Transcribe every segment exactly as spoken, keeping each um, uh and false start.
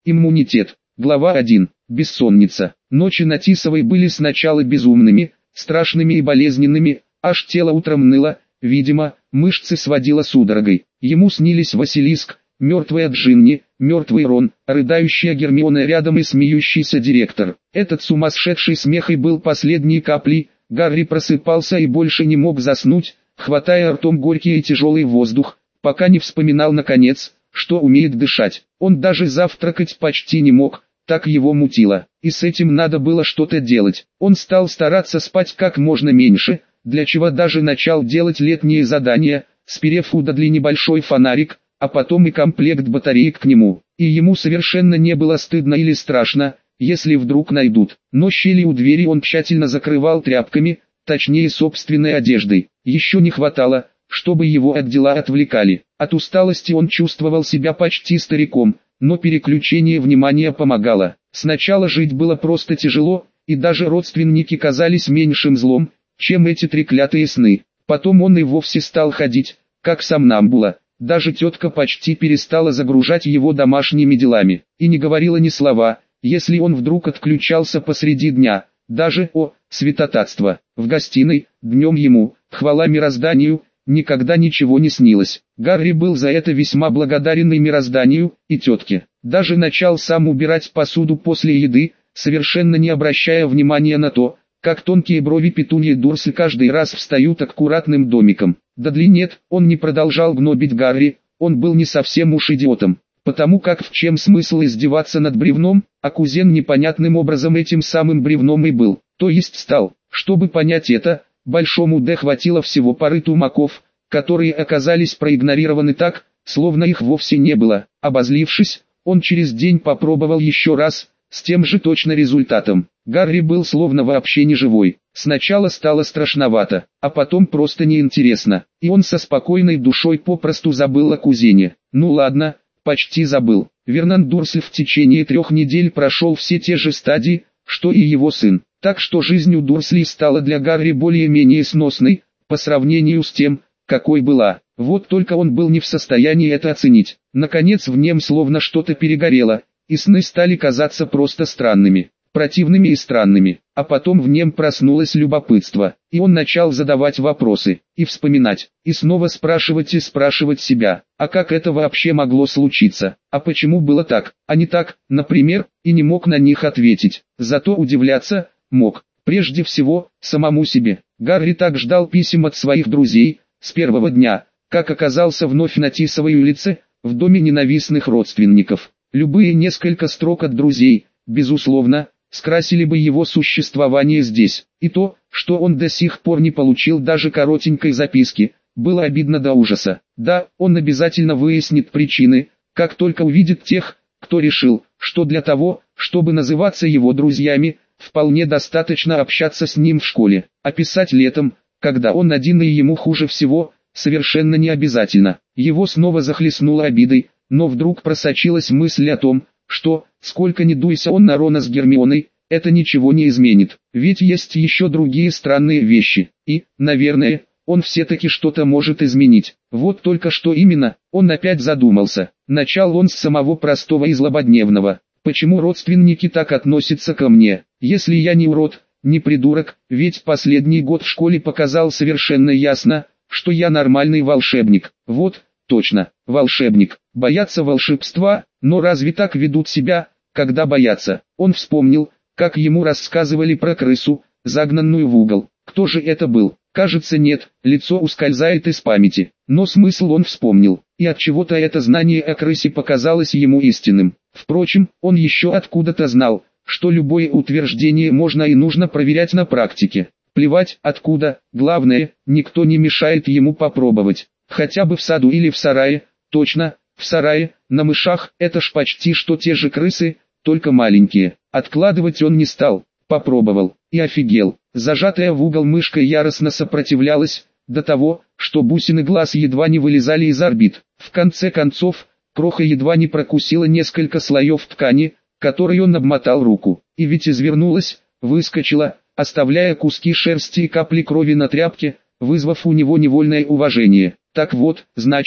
Иммунитет. Глава один. Бессонница. Ночи на Тисовой были сначала безумными, страшными и болезненными, аж тело утром ныло, видимо, мышцы сводило судорогой. Ему снились Василиск, мертвая Джинни, мертвый Рон, рыдающая Гермиона рядом и смеющийся директор. Этот сумасшедший смех и был последней каплей. Гарри просыпался и больше не мог заснуть, хватая ртом горький и тяжелый воздух, пока не вспоминал наконец, что умеет дышать. Он даже завтракать почти не мог, так его мутило, и с этим надо было что-то делать. Он стал стараться спать как можно меньше, для чего даже начал делать летние задания, сперев у Дадли небольшой фонарик, а потом и комплект батареек к нему. И ему совершенно не было стыдно или страшно, если вдруг найдут. Но щели у двери он тщательно закрывал тряпками, точнее собственной одеждой. Еще не хватало, чтобы его от дела отвлекали. От усталости он чувствовал себя почти стариком, но переключение внимания помогало. Сначала жить было просто тяжело, и даже родственники казались меньшим злом, чем эти треклятые сны. Потом он и вовсе стал ходить, как сомнамбула. Даже тетка почти перестала загружать его домашними делами, и не говорила ни слова, если он вдруг отключался посреди дня. Даже, о, святотатство, в гостиной, днем ему, хвала мирозданию, никогда ничего не снилось. Гарри был за это весьма благодарен и мирозданию, и тетке. Даже начал сам убирать посуду после еды, совершенно не обращая внимания на то, как тонкие брови Петуньи Дурсль каждый раз встают аккуратным домиком. Дадли нет, он не продолжал гнобить Гарри, он был не совсем уж идиотом. Потому как в чем смысл издеваться над бревном, а кузен непонятным образом этим самым бревном и был. То есть стал. Чтобы понять это, большому Д хватило всего пары тумаков, которые оказались проигнорированы так, словно их вовсе не было. Обозлившись, он через день попробовал еще раз, с тем же точно результатом. Гарри был словно вообще не живой. Сначала стало страшновато, а потом просто неинтересно, и он со спокойной душой попросту забыл о кузене. Ну ладно, почти забыл. Вернан Дурсль в течение трех недель прошел все те же стадии, что и его сын. Так что жизнь у Дурслей стала для Гарри более-менее сносной, по сравнению с тем, какой была. Вот только он был не в состоянии это оценить. Наконец в нем словно что-то перегорело, и сны стали казаться просто странными, противными и странными. А потом в нем проснулось любопытство, и он начал задавать вопросы, и вспоминать, и снова спрашивать и спрашивать себя, а как это вообще могло случиться, а почему было так, а не так, например, и не мог на них ответить. Зато удивляться мог, прежде всего, самому себе. Гарри так ждал писем от своих друзей, с первого дня, как оказался вновь на Тисовой улице, в доме ненавистных родственников. Любые несколько строк от друзей, безусловно, скрасили бы его существование здесь. И то, что он до сих пор не получил даже коротенькой записки, было обидно до ужаса. Да, он обязательно выяснит причины, как только увидит тех, кто решил, что для того, чтобы называться его друзьями, вполне достаточно общаться с ним в школе. А писать летом, когда он один и ему хуже всего, совершенно не обязательно. Его снова захлестнуло обидой, но вдруг просочилась мысль о том, что, сколько ни дуйся он на Рона с Гермионой, это ничего не изменит. Ведь есть еще другие странные вещи, и, наверное, он все-таки что-то может изменить. Вот только что именно, он опять задумался. Начал он с самого простого и злободневного. Почему родственники так относятся ко мне, если я не урод, не придурок, ведь последний год в школе показал совершенно ясно, что я нормальный волшебник. Вот, точно, волшебник. Боятся волшебства, но разве так ведут себя, когда боятся? Он вспомнил, как ему рассказывали про крысу, загнанную в угол. Кто же это был? Кажется, нет, лицо ускользает из памяти. Но смысл он вспомнил, и от чего-то это знание о крысе показалось ему истинным. Впрочем, он еще откуда-то знал, что любое утверждение можно и нужно проверять на практике. Плевать, откуда, главное, никто не мешает ему попробовать. Хотя бы в саду или в сарае, точно, в сарае, на мышах, это ж почти что те же крысы, только маленькие. Откладывать он не стал, попробовал, и офигел. Зажатая в угол мышка яростно сопротивлялась, до того, что бусины глаз едва не вылезали из орбит. В конце концов, кроха едва не прокусила несколько слоев ткани, которой он обмотал руку, и ведь извернулась, выскочила, оставляя куски шерсти и капли крови на тряпке, вызвав у него невольное уважение. Так вот, значит,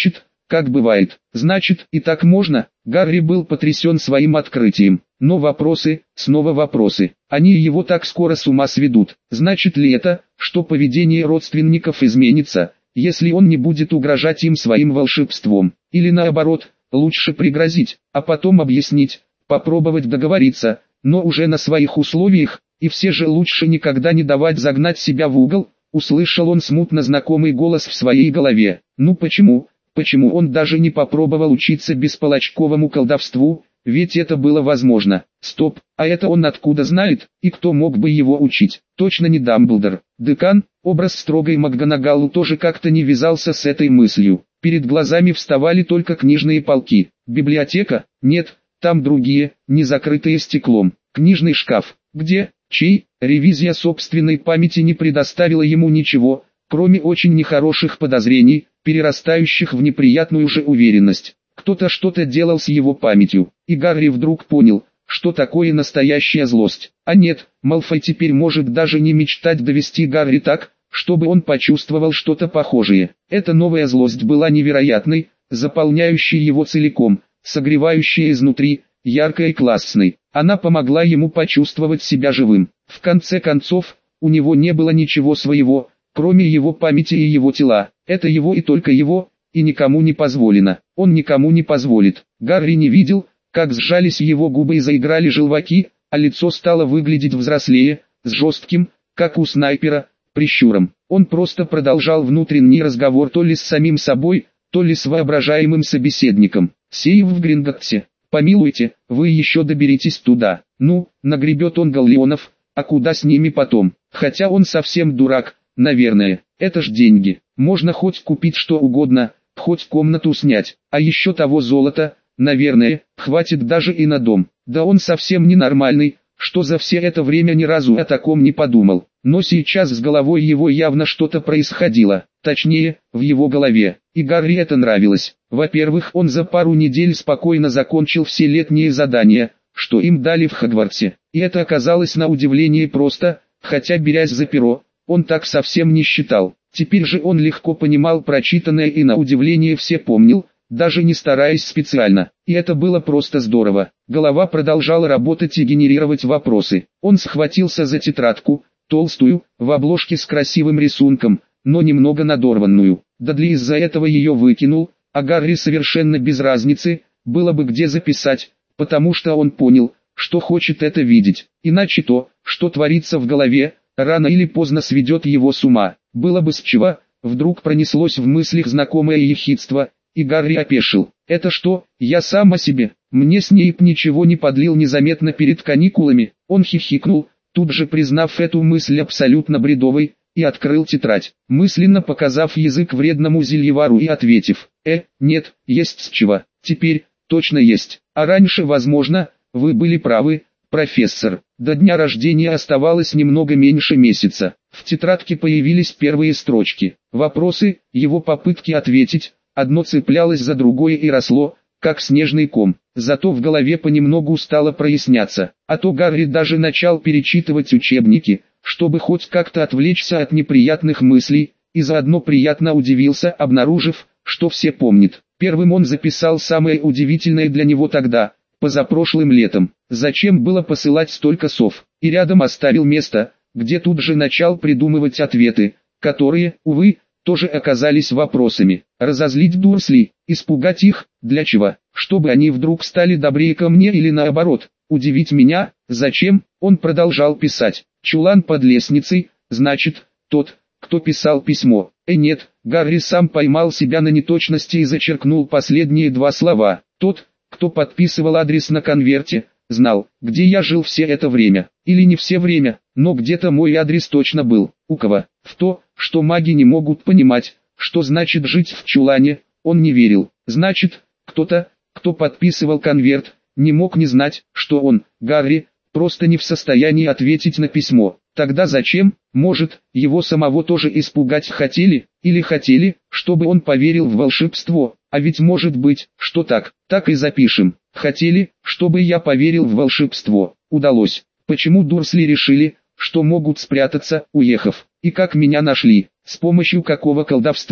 как бывает. Значит, и так можно? Гарри был потрясен своим открытием. Но вопросы, снова вопросы. Они его так скоро с ума сведут. Значит ли это, что поведение родственников изменится, если он не будет угрожать им своим волшебством? Или наоборот, лучше пригрозить, а потом объяснить, попробовать договориться, но уже на своих условиях, и все же лучше никогда не давать загнать себя в угол? Услышал он смутно знакомый голос в своей голове. Ну почему? Почему он даже не попробовал учиться бесполочковому колдовству, ведь это было возможно. Стоп, а это он откуда знает, и кто мог бы его учить? Точно не Дамблдор. Декан, образ строгой МакГонагалл тоже как-то не вязался с этой мыслью. Перед глазами вставали только книжные полки. Библиотека? Нет, там другие, не закрытые стеклом. Книжный шкаф. Где? Чей? Ревизия собственной памяти не предоставила ему ничего, кроме очень нехороших подозрений, перерастающих в неприятную же уверенность. Кто-то что-то делал с его памятью, и Гарри вдруг понял, что такое настоящая злость. А нет, Малфой теперь может даже не мечтать довести Гарри так, чтобы он почувствовал что-то похожее. Эта новая злость была невероятной, заполняющей его целиком, согревающей изнутри, яркой и классной. Она помогла ему почувствовать себя живым. В конце концов, у него не было ничего своего, кроме его памяти и его тела. Это его и только его, и никому не позволено. Он никому не позволит. Гарри не видел, как сжались его губы и заиграли желваки, а лицо стало выглядеть взрослее, с жестким, как у снайпера, прищуром. Он просто продолжал внутренний разговор то ли с самим собой, то ли с воображаемым собеседником. «Сейв в Гринготте. Помилуйте, вы еще доберитесь туда. Ну, нагребет он галлеонов, а куда с ними потом? Хотя он совсем дурак, наверное. Это ж деньги. Можно хоть купить что угодно, хоть комнату снять, а еще того золота, наверное, хватит даже и на дом. Да он совсем ненормальный, что за все это время ни разу о таком не подумал. Но сейчас с головой его явно что-то происходило, точнее, в его голове, и Гарри это нравилось. Во-первых, он за пару недель спокойно закончил все летние задания, что им дали в Хогвартсе, и это оказалось на удивление просто, хотя берясь за перо, он так совсем не считал. Теперь же он легко понимал прочитанное и на удивление все помнил, даже не стараясь специально, и это было просто здорово. Голова продолжала работать и генерировать вопросы. Он схватился за тетрадку, толстую, в обложке с красивым рисунком, но немного надорванную. Дадли из-за этого ее выкинул, а Гарри совершенно без разницы, было бы где записать, потому что он понял, что хочет это видеть, иначе то, что творится в голове, рано или поздно сведет его с ума. Было бы с чего, вдруг пронеслось в мыслях знакомое ехидство, и Гарри опешил. «Это что, я сам о себе? Мне Снейп ничего не подлил незаметно перед каникулами?» Он хихикнул, тут же признав эту мысль абсолютно бредовой, и открыл тетрадь, мысленно показав язык вредному зельевару и ответив: «Э, нет, есть с чего, теперь, точно есть, а раньше, возможно, вы были правы, профессор». До дня рождения оставалось немного меньше месяца. В тетрадке появились первые строчки. Вопросы, его попытки ответить, одно цеплялось за другое и росло, как снежный ком. Зато в голове понемногу стало проясняться, а то Гарри даже начал перечитывать учебники, чтобы хоть как-то отвлечься от неприятных мыслей, и заодно приятно удивился, обнаружив, что все помнят. Первым он записал самое удивительное для него тогда, позапрошлым летом. Зачем было посылать столько сов? И рядом оставил место, где тут же начал придумывать ответы, которые, увы, тоже оказались вопросами. Разозлить Дурсли, испугать их, для чего? Чтобы они вдруг стали добрее ко мне или наоборот, удивить меня? Зачем? Он продолжал писать. Чулан под лестницей, значит, тот, кто писал письмо. Э нет, Гарри сам поймал себя на неточности и зачеркнул последние два слова. Тот, кто подписывал адрес на конверте, знал, где я жил все это время. Или не все время, но где-то мой адрес точно был. У кого? В то, что маги не могут понимать, что значит жить в чулане, он не верил. Значит, кто-то, кто подписывал конверт, не мог не знать, что он, Гарри, просто не в состоянии ответить на письмо. Тогда зачем? Может, его самого тоже испугать хотели, или хотели, чтобы он поверил в волшебство? А ведь может быть, что так, так и запишем. Хотели, чтобы я поверил в волшебство. Удалось. Почему Дурсли решили, что могут спрятаться, уехав? И как меня нашли? С помощью какого колдовства?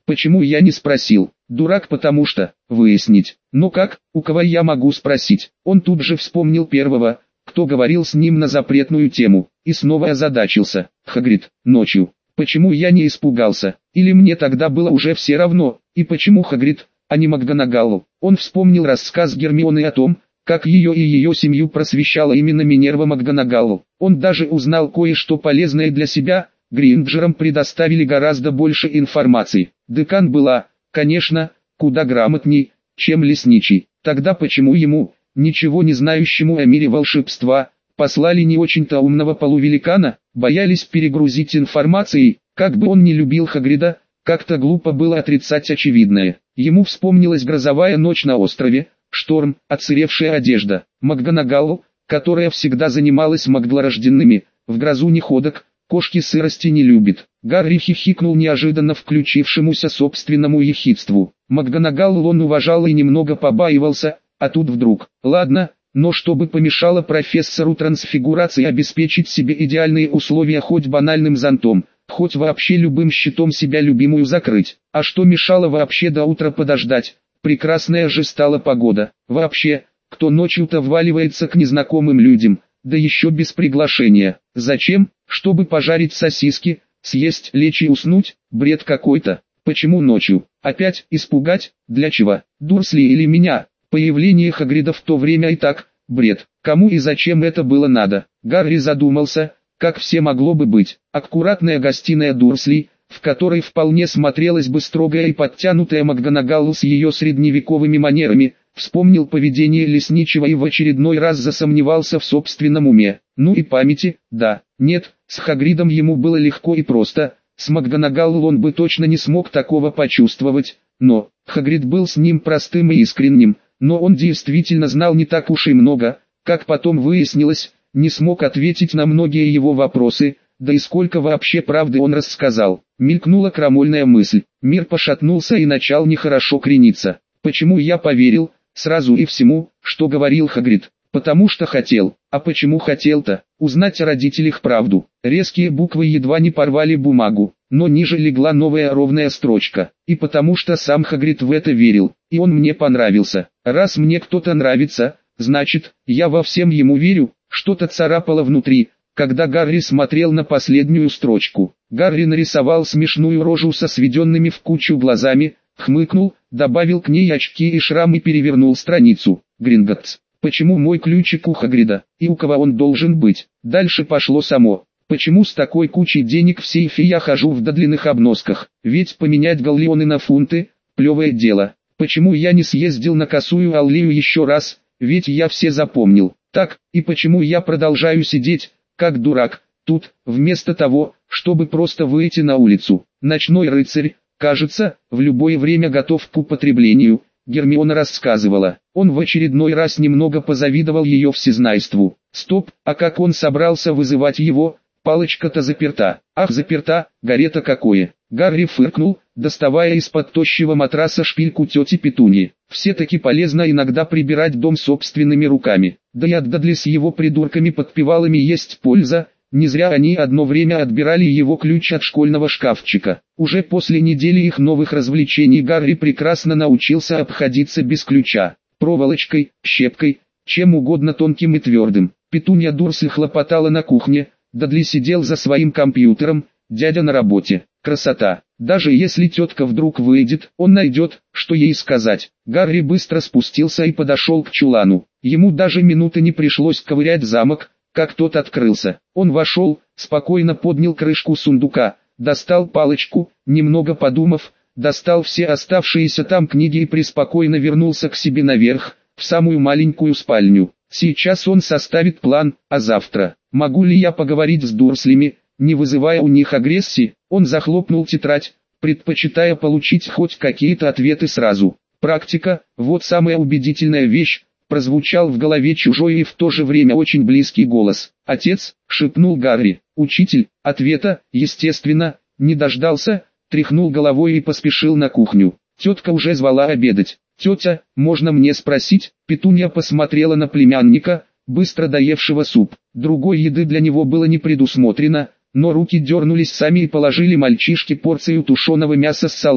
Почему я не спросил? Дурак, потому что, выяснить. Но как, у кого я могу спросить? Он тут же вспомнил первого, кто говорил с ним на запретную тему, и снова озадачился. Хагрид, ночью. Почему я не испугался? Или мне тогда было уже все равно? И почему Хагрид, а не МакГонагалл? Он вспомнил рассказ Гермионы о том, как ее и ее семью просвещала именно Минерва МакГонагалл. Он даже узнал кое-что полезное для себя. Гринджерам предоставили гораздо больше информации. Декан была, конечно, куда грамотней, чем лесничий. Тогда почему ему, ничего не знающему о мире волшебства, послали не очень-то умного полувеликана? Боялись перегрузить информацией. Как бы он ни любил Хагрида, как-то глупо было отрицать очевидное. Ему вспомнилась грозовая ночь на острове, шторм, отсыревшая одежда. МакГонагалл, которая всегда занималась маглорожденными, в грозу не ходок, кошки сырости не любит. Гарри хихикнул неожиданно включившемуся собственному ехидству. МакГонагалл он уважал и немного побаивался, а тут вдруг, ладно, но чтобы помешало профессору трансфигурации обеспечить себе идеальные условия хоть банальным зонтом, хоть вообще любым щитом себя любимую закрыть. А что мешало вообще до утра подождать? Прекрасная же стала погода. Вообще, кто ночью-то вваливается к незнакомым людям, да еще без приглашения? Зачем? Чтобы пожарить сосиски, съесть, лечь и уснуть? Бред какой-то. Почему ночью? Опять испугать? Для чего? Дурсли или меня? Появление Хагрида в то время и так, бред. Кому и зачем это было надо? Гарри задумался, как все могло бы быть. Аккуратная гостиная Дурсли, в которой вполне смотрелась бы строгая и подтянутая МакГонагалл с ее средневековыми манерами, вспомнил поведение лесничего и в очередной раз засомневался в собственном уме. Ну и памяти, да, нет, с Хагридом ему было легко и просто, с МакГонагалл он бы точно не смог такого почувствовать, но, Хагрид был с ним простым и искренним, но он действительно знал не так уж и много, как потом выяснилось, не смог ответить на многие его вопросы, да и сколько вообще правды он рассказал. Мелькнула крамольная мысль, мир пошатнулся и начал нехорошо крениться. Почему я поверил, сразу и всему, что говорил Хагрид? Потому что хотел. А почему хотел-то? Узнать о родителях правду. Резкие буквы едва не порвали бумагу, но ниже легла новая ровная строчка. И потому что сам Хагрид в это верил, и он мне понравился. Раз мне кто-то нравится, значит, я во всем ему верю. Что-то царапало внутри, когда Гарри смотрел на последнюю строчку. Гарри нарисовал смешную рожу со сведенными в кучу глазами, хмыкнул, добавил к ней очки и шрам и перевернул страницу. Гринготтс. Почему мой ключик у Хагрида, и у кого он должен быть? Дальше пошло само. Почему с такой кучей денег в сейфе я хожу в додлинных обносках? Ведь поменять галлеоны на фунты – плевое дело. Почему я не съездил на Косую Аллею еще раз? Ведь я все запомнил. Так, и почему я продолжаю сидеть, как дурак, тут, вместо того, чтобы просто выйти на улицу? Ночной рыцарь, кажется, в любое время готов к употреблению, Гермиона рассказывала. Он в очередной раз немного позавидовал ее всезнайству. Стоп, а как он собрался вызывать его? Палочка-то заперта. Ах, заперта, горе-то какое. Гарри фыркнул, доставая из-под тощего матраса шпильку тети Петуньи. Все-таки полезно иногда прибирать дом собственными руками. Да и от Дадли с его придурками-подпевалами есть польза. Не зря они одно время отбирали его ключ от школьного шкафчика. Уже после недели их новых развлечений Гарри прекрасно научился обходиться без ключа. Проволочкой, щепкой, чем угодно тонким и твердым. Петунья Дурсль хлопотала на кухне, Дадли сидел за своим компьютером, дядя на работе. Красота. Даже если тетка вдруг выйдет, он найдет, что ей сказать. Гарри быстро спустился и подошел к чулану. Ему даже минуты не пришлось ковырять замок, как тот открылся. Он вошел, спокойно поднял крышку сундука, достал палочку, немного подумав, достал все оставшиеся там книги и преспокойно вернулся к себе наверх, в самую маленькую спальню. Сейчас он составит план, а завтра, могу ли я поговорить с Дурслями, не вызывая у них агрессии? Он захлопнул тетрадь, предпочитая получить хоть какие-то ответы сразу. Практика, вот самая убедительная вещь. Прозвучал в голове чужой и в то же время очень близкий голос. «Отец», — шепнул Гарри. Учитель, ответа, естественно, не дождался, тряхнул головой и поспешил на кухню. Тетка уже звала обедать. «Тетя, можно мне спросить?» Петунья посмотрела на племянника, быстро доевшего суп. Другой еды для него было не предусмотрено, но руки дернулись сами и положили мальчишке порцию тушеного мяса с салатом.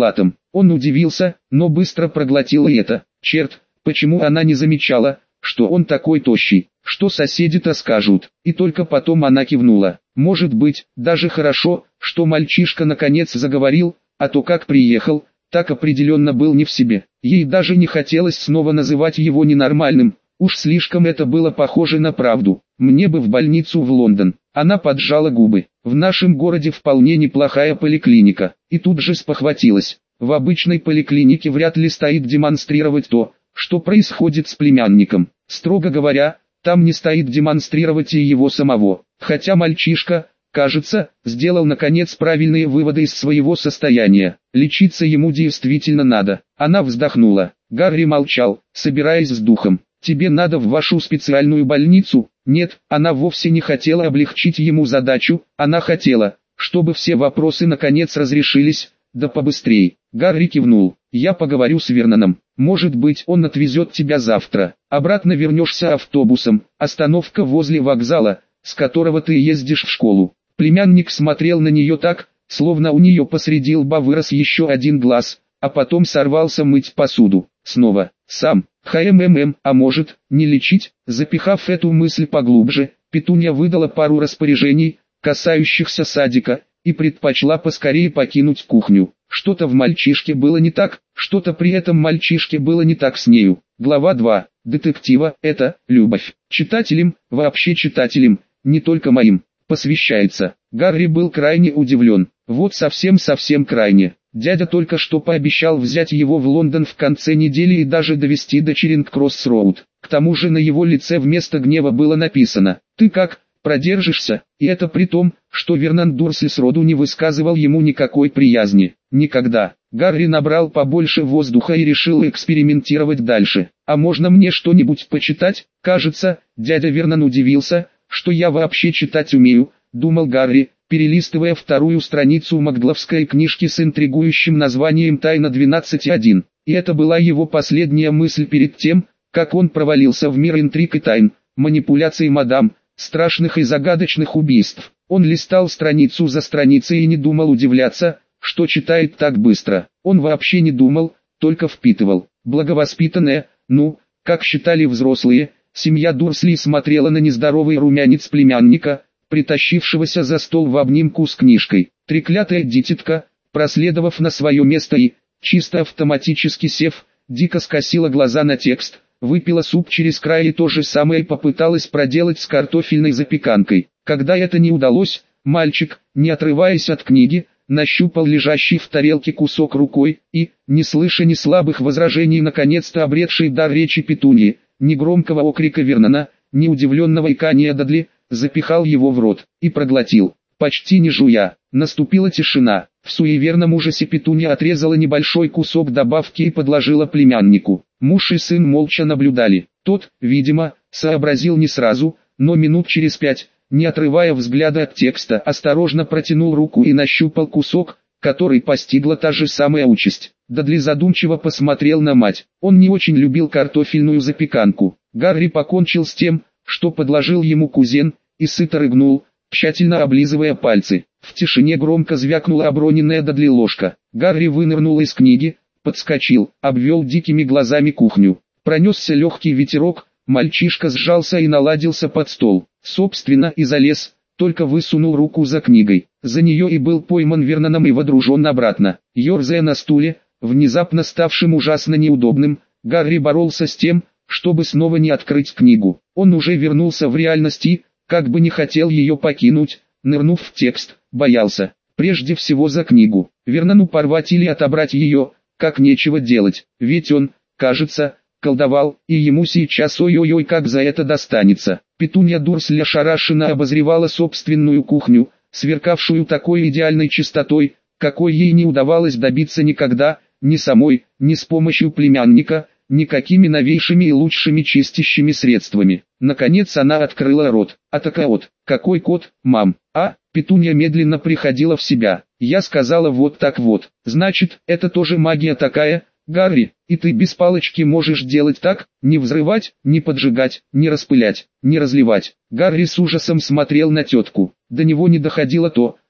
Он удивился, но быстро проглотил и это. Черт, почему она не замечала, что он такой тощий, что соседи-то скажут. И только потом она кивнула. Может быть, даже хорошо, что мальчишка наконец заговорил, а то как приехал, так определенно был не в себе. Ей даже не хотелось снова называть его ненормальным, уж слишком это было похоже на правду. Мне бы в больницу в Лондон. Она поджала губы. В нашем городе вполне неплохая поликлиника. И тут же спохватилась. В обычной поликлинике вряд ли стоит демонстрировать то, что происходит с племянником. Строго говоря, там не стоит демонстрировать и его самого. Хотя мальчишка, кажется, сделал наконец правильные выводы из своего состояния. Лечиться ему действительно надо. Она вздохнула. Гарри молчал, собираясь с духом. «Тебе надо в вашу специальную больницу?» Нет, она вовсе не хотела облегчить ему задачу, она хотела, чтобы все вопросы наконец разрешились, да побыстрей. Гарри кивнул. «Я поговорю с Верноном. Может быть, он отвезет тебя завтра. Обратно вернешься автобусом. Остановка возле вокзала, с которого ты ездишь в школу». Племянник смотрел на нее так, словно у нее посреди лба вырос еще один глаз, а потом сорвался мыть посуду. Снова, сам, хммм, а может, не лечить? Запихав эту мысль поглубже, Петунья выдала пару распоряжений, касающихся садика, и предпочла поскорее покинуть кухню. Что-то в мальчишке было не так, что-то при этом мальчишке было не так с нею. Глава два. Детектива – это любовь. Читателям, вообще читателям, не только моим, посвящается. Гарри был крайне удивлен. Вот совсем-совсем крайне. Дядя только что пообещал взять его в Лондон в конце недели и даже довести до Чаринг-Кросс-Роуд. К тому же на его лице вместо гнева было написано: «Ты как, продержишься?» И это при том, что Вернон Дурсли сроду не высказывал ему никакой приязни. Никогда. Гарри набрал побольше воздуха и решил экспериментировать дальше. «А можно мне что-нибудь почитать?» «Кажется, дядя Вернон удивился, что я вообще читать умею», — думал Гарри, перелистывая вторую страницу магловской книжки с интригующим названием «Тайна двенадцать один». И это была его последняя мысль перед тем, как он провалился в мир интриг и тайн, манипуляций мадам, страшных и загадочных убийств. Он листал страницу за страницей и не думал удивляться, что читает так быстро. Он вообще не думал, только впитывал. Благовоспитанная, ну, как считали взрослые, семья Дурсли смотрела на нездоровый румянец племянника, притащившегося за стол в обнимку с книжкой. Треклятая дитятка, проследовав на свое место и, чисто автоматически сев, дико скосила глаза на текст, выпила суп через край и то же самое попыталась проделать с картофельной запеканкой. Когда это не удалось, мальчик, не отрываясь от книги, нащупал лежащий в тарелке кусок рукой и, не слыша ни слабых возражений наконец-то обретший дар речи Петуньи, ни громкого окрика Вернона, ни удивленного икания Дадли, запихал его в рот и проглотил, почти не жуя. Наступила тишина. В суеверном ужасе Петунья отрезала небольшой кусок добавки и подложила племяннику. Муж и сын молча наблюдали. Тот, видимо, сообразил не сразу, но минут через пять, не отрывая взгляда от текста, осторожно протянул руку и нащупал кусок, который постигла та же самая участь. Дадли задумчиво посмотрел на мать. Он не очень любил картофельную запеканку. Гарри покончил с тем, что подложил ему кузен, и сыто рыгнул, тщательно облизывая пальцы. В тишине громко звякнула оброненная Дадли ложка. Гарри вынырнул из книги, подскочил, обвел дикими глазами кухню. Пронесся легкий ветерок, мальчишка сжался и наладился под стол. Собственно, и залез, только высунул руку за книгой. За нее и был пойман Верноном и водружен обратно. Ёрзая на стуле, внезапно ставшим ужасно неудобным, Гарри боролся с тем, чтобы снова не открыть книгу. Он уже вернулся в реальность и, как бы не хотел ее покинуть, нырнув в текст, боялся. Прежде всего за книгу. Вернону порвать или отобрать ее, как нечего делать. Ведь он, кажется, колдовал, и ему сейчас ой-ой-ой как за это достанется. Петунья Дурсли ошарашенно обозревала собственную кухню, сверкавшую такой идеальной чистотой, какой ей не удавалось добиться никогда, ни самой, ни с помощью племянника, никакими новейшими и лучшими чистящими средствами. Наконец она открыла рот. А такая вот, какой кот, мам? А, Петунья медленно приходила в себя. Я сказала вот так вот. Значит, это тоже магия такая, Гарри, и ты без палочки можешь делать так, не взрывать, не поджигать, не распылять, не разливать. Гарри с ужасом смотрел на тетку. До него не доходило то,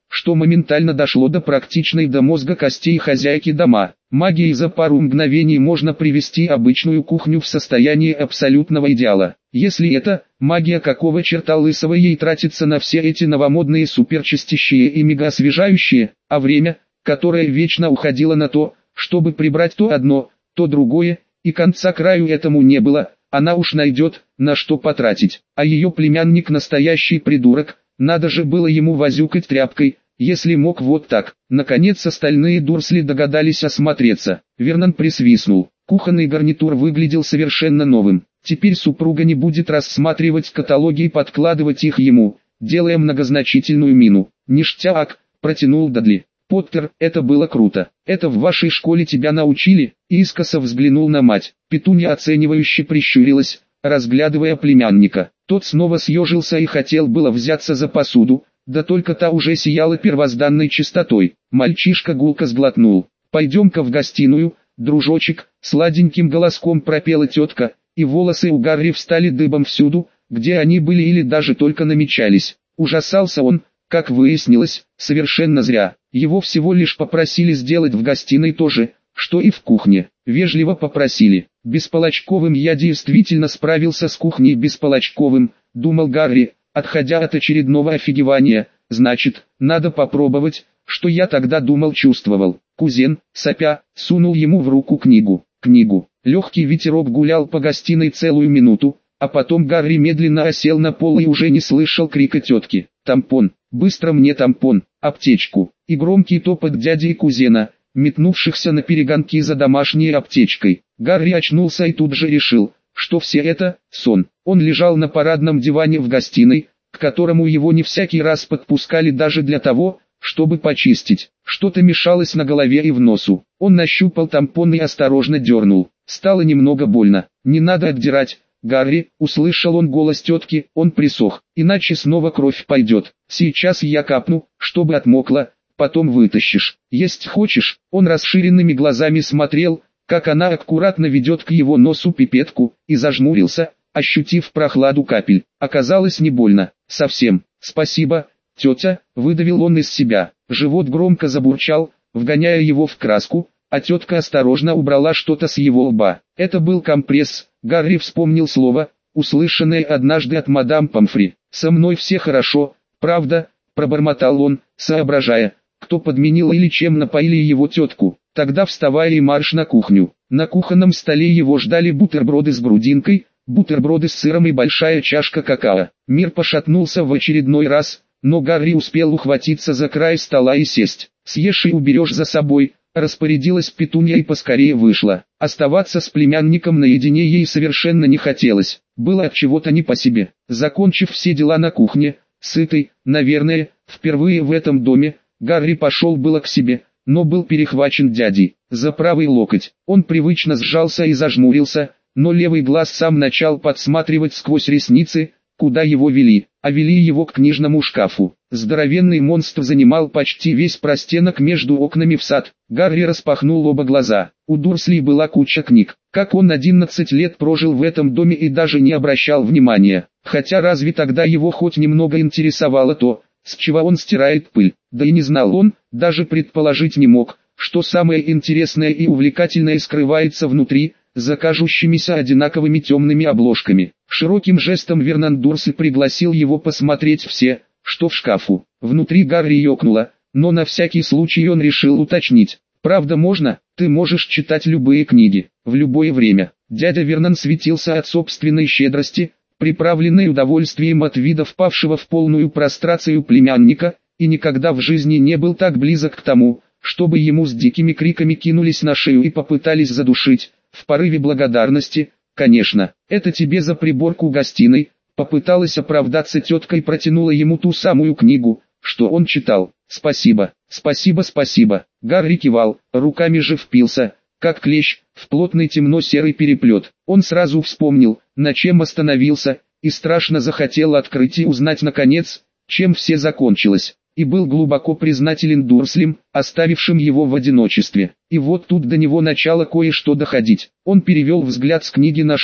что моментально дошло до практичной до мозга костей хозяйки дома. Магией за пару мгновений можно привести обычную кухню в состояние абсолютного идеала. Если это магия, какого черта лысого ей тратится на все эти новомодные суперчистящие и мегаосвежающие, а время, которое вечно уходило на то, чтобы прибрать то одно, то другое, и конца краю этому не было, она уж найдет, на что потратить. А ее племянник настоящий придурок, надо же было ему возюкать тряпкой, если мог вот так. Наконец остальные Дурсли догадались осмотреться. Вернон присвистнул. Кухонный гарнитур выглядел совершенно новым. Теперь супруга не будет рассматривать каталоги и подкладывать их ему, делая многозначительную мину. «Ништяк», — протянул Дадли. «Поттер, это было круто. Это в вашей школе тебя научили?» Искоса взглянул на мать. Петунья оценивающе прищурилась, разглядывая племянника. Тот снова съежился и хотел было взяться за посуду, да только та уже сияла первозданной чистотой. Мальчишка гулко сглотнул. «Пойдем-ка в гостиную, дружочек», — сладеньким голоском пропела тетка, и волосы у Гарри встали дыбом всюду, где они были или даже только намечались. Ужасался он, как выяснилось, совершенно зря. Его всего лишь попросили сделать в гостиной то же, что и в кухне. Вежливо попросили. Бесполочковым я действительно справился с кухней бесполочковым, думал Гарри, отходя от очередного офигевания. Значит, надо попробовать, что я тогда думал чувствовал. Кузен, сопя, сунул ему в руку книгу. Книгу. Легкий ветерок гулял по гостиной целую минуту, а потом Гарри медленно осел на пол и уже не слышал крика тетки. «Тампон! Быстро мне тампон! Аптечку!» И громкий топот дяди и кузена, метнувшихся на перегонки за домашней аптечкой. Гарри очнулся и тут же решил, что все это – сон. Он лежал на парадном диване в гостиной, к которому его не всякий раз подпускали даже для того, чтобы почистить. Что-то мешалось на голове и в носу. Он нащупал тампон и осторожно дернул. Стало немного больно. «Не надо отдирать, Гарри», — услышал он голос тетки, — «он присох, иначе снова кровь пойдет. Сейчас я капну, чтобы отмокло, потом вытащишь. Есть хочешь?» Он расширенными глазами смотрел, как она аккуратно ведет к его носу пипетку, и зажмурился, ощутив прохладу капель. Оказалось не больно, совсем. «Спасибо, тетя», — выдавил он из себя. Живот громко забурчал, вгоняя его в краску, а тетка осторожно убрала что-то с его лба. Это был компресс. Гарри вспомнил слово, услышанное однажды от мадам Помфри. «Со мной все хорошо, правда?» – пробормотал он, соображая, кто подменил или чем напоили его тетку. Тогда вставая и марш на кухню. На кухонном столе его ждали бутерброды с грудинкой, бутерброды с сыром и большая чашка какао. Мир пошатнулся в очередной раз, но Гарри успел ухватиться за край стола и сесть. «Съешь и уберешь за собой», — распорядилась Петунья и поскорее вышла. Оставаться с племянником наедине ей совершенно не хотелось. Было от чего-то не по себе. Закончив все дела на кухне, сытый, наверное, впервые в этом доме, Гарри пошел было к себе, но был перехвачен дядей за правый локоть. Он привычно сжался и зажмурился, но левый глаз сам начал подсматривать сквозь ресницы, куда его вели, а вели его к книжному шкафу. Здоровенный монстр занимал почти весь простенок между окнами в сад. Гарри распахнул оба глаза. У Дурслей была куча книг. Как он одиннадцать лет прожил в этом доме и даже не обращал внимания. Хотя разве тогда его хоть немного интересовало то, с чего он стирает пыль? Да и не знал он, даже предположить не мог, что самое интересное и увлекательное скрывается внутри, за кажущимися одинаковыми темными обложками. Широким жестом Вернон Дурсль пригласил его посмотреть все, что в шкафу. Внутри Гарри ёкнуло, но на всякий случай он решил уточнить. «Правда можно? Ты можешь читать любые книги, в любое время». Дядя Вернон светился от собственной щедрости, приправленной удовольствием от вида впавшего в полную прострацию племянника, и никогда в жизни не был так близок к тому, чтобы ему с дикими криками кинулись на шею и попытались задушить. В порыве благодарности, конечно, это тебе за приборку гостиной, попыталась оправдаться тетка и протянула ему ту самую книгу, что он читал. «Спасибо, спасибо, спасибо». Гарри кивал, руками же впился, как клещ, в плотный темно-серый переплет. Он сразу вспомнил, на чем остановился, и страшно захотел открыть и узнать наконец, чем все закончилось. И был глубоко признателен Дурслям, оставившим его в одиночестве. И вот тут до него начало кое-что доходить. Он перевел взгляд с книги на шкаф,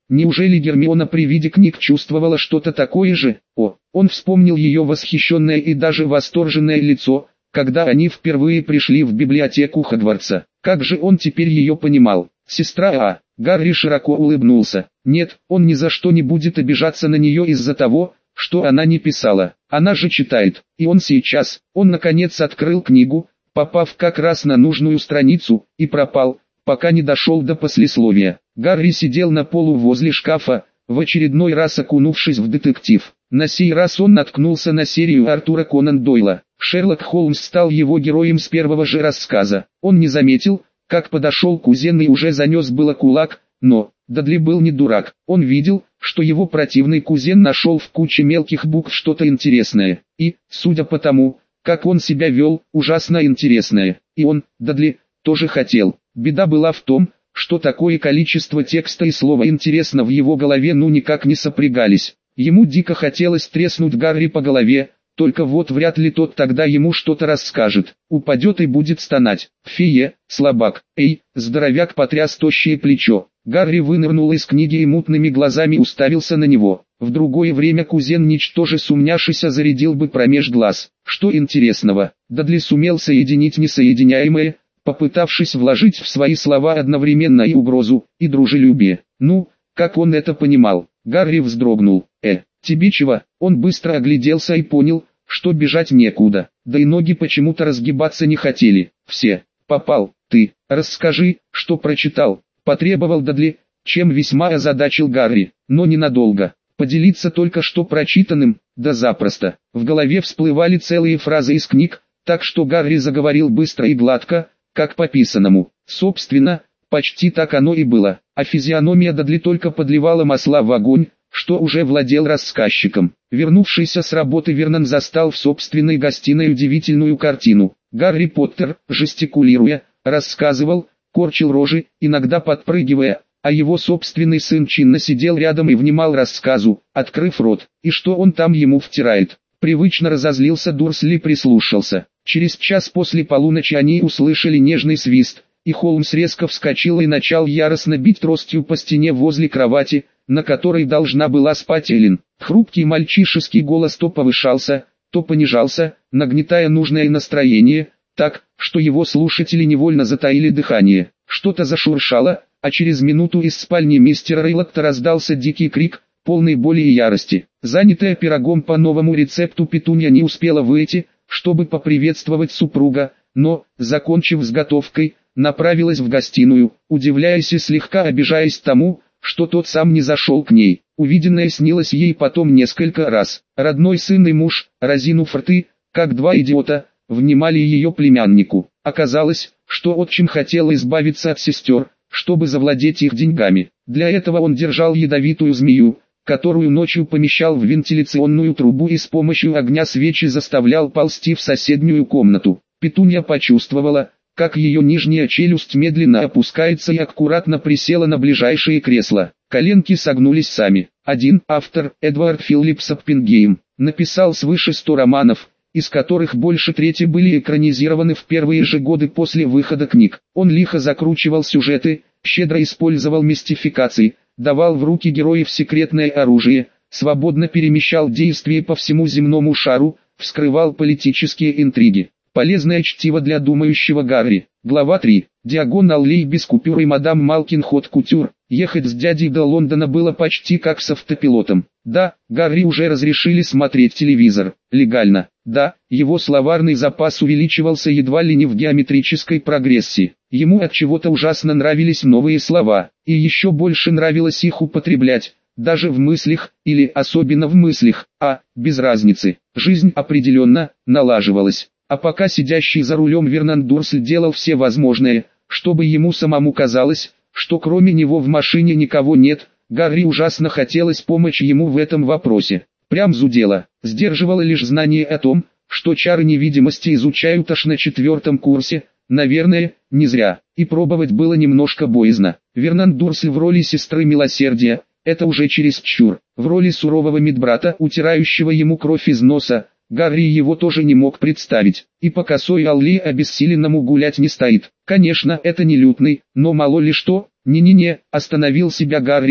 Неужели Гермиона при виде книг чувствовала что-то такое же? О, он вспомнил ее восхищенное и даже восторженное лицо, когда они впервые пришли в библиотеку Хогвартса. Как же он теперь ее понимал? Сестра А. Гарри широко улыбнулся. Нет, он ни за что не будет обижаться на нее из-за того, что она не писала. Она же читает. И он сейчас, он наконец открыл книгу, попав как раз на нужную страницу, и пропал, пока не дошел до послесловия. Гарри сидел на полу возле шкафа, в очередной раз окунувшись в детектив. На сей раз он наткнулся на серию Артура Конан Дойла. Шерлок Холмс стал его героем с первого же рассказа. Он не заметил, как подошел кузен и уже занес было кулак, но Дадли был не дурак. Он видел, что его противный кузен нашел в куче мелких букв что-то интересное. И, судя по тому, как он себя вел, ужасно интересное. И он, Дадли, тоже хотел. Беда была в том, что такое количество текста и слова интересно в его голове ну никак не сопрягались. Ему дико хотелось треснуть Гарри по голове, только вот вряд ли тот тогда ему что-то расскажет. Упадет и будет стонать. Фея, слабак, эй, здоровяк потряс тощее плечо. Гарри вынырнул из книги и мутными глазами уставился на него. В другое время кузен ничтоже сумняшися зарядил бы промеж глаз. Что интересного, Дадли сумел соединить несоединяемое, попытавшись вложить в свои слова одновременно и угрозу, и дружелюбие. Ну, как он это понимал? Гарри вздрогнул. Э, тебе чего? Он быстро огляделся и понял, что бежать некуда, да и ноги почему-то разгибаться не хотели. Все. Попал. Ты. Расскажи, что прочитал. Потребовал Дадли, чем весьма озадачил Гарри, но ненадолго. Поделиться только что прочитанным, да запросто. В голове всплывали целые фразы из книг, так что Гарри заговорил быстро и гладко, как по писанному. Собственно, почти так оно и было, а физиономия Дадли только подливала масла в огонь, что уже владел рассказчиком. Вернувшийся с работы Вернон застал в собственной гостиной удивительную картину. Гарри Поттер, жестикулируя, рассказывал, корчил рожи, иногда подпрыгивая, а его собственный сын чинно сидел рядом и внимал рассказу, открыв рот. И что он там ему втирает? Привычно разозлился Дурсли, прислушался. Через час после полуночи они услышали нежный свист, и Холмс резко вскочил и начал яростно бить тростью по стене возле кровати, на которой должна была спать Эллен. Хрупкий мальчишеский голос то повышался, то понижался, нагнетая нужное настроение, так, что его слушатели невольно затаили дыхание. Что-то зашуршало, а через минуту из спальни мистера Рейлокта раздался дикий крик, полный боли и ярости. Занятая пирогом по новому рецепту Петунья не успела выйти, чтобы поприветствовать супруга, но, закончив с готовкой, направилась в гостиную, удивляясь и слегка обижаясь тому, что тот сам не зашел к ней. Увиденное снилось ей потом несколько раз. Родной сын и муж, разинув рты, как два идиота, внимали ее племяннику. Оказалось, что отчим хотел избавиться от сестер, чтобы завладеть их деньгами. Для этого он держал ядовитую змею, которую ночью помещал в вентиляционную трубу и с помощью огня свечи заставлял ползти в соседнюю комнату. Петунья почувствовала, как ее нижняя челюсть медленно опускается и аккуратно присела на ближайшее кресло. Коленки согнулись сами. Один автор, Эдвард Филлипс Оппенгейм, написал свыше ста романов, из которых больше трети были экранизированы в первые же годы после выхода книг. Он лихо закручивал сюжеты, щедро использовал мистификации, давал в руки героев секретное оружие, свободно перемещал действия по всему земному шару, вскрывал политические интриги. Полезное чтиво для думающего Гарри. Глава три. Диагонал Лей без купюр и мадам Малкин ход кутюр. Ехать с дядей до Лондона было почти как с автопилотом. Да, Гарри уже разрешили смотреть телевизор. Легально. Да, его словарный запас увеличивался едва ли не в геометрической прогрессии. Ему от чего-то ужасно нравились новые слова, и еще больше нравилось их употреблять, даже в мыслях, или особенно в мыслях, а, без разницы. Жизнь определенно налаживалась. А пока сидящий за рулем Вернон Дурсль делал все возможное, чтобы ему самому казалось, что кроме него в машине никого нет, Гарри ужасно хотелось помочь ему в этом вопросе. Прям зудело, сдерживало лишь знание о том, что чары невидимости изучают аж на четвертом курсе, наверное, не зря, и пробовать было немножко боязно. Вернон Дурсль в роли сестры милосердия, это уже чересчур, в роли сурового медбрата, утирающего ему кровь из носа, Гарри его тоже не мог представить, и по косой аллее обессиленному гулять не стоит. Конечно, это не лютный, но мало ли что, не-не-не, остановил себя Гарри,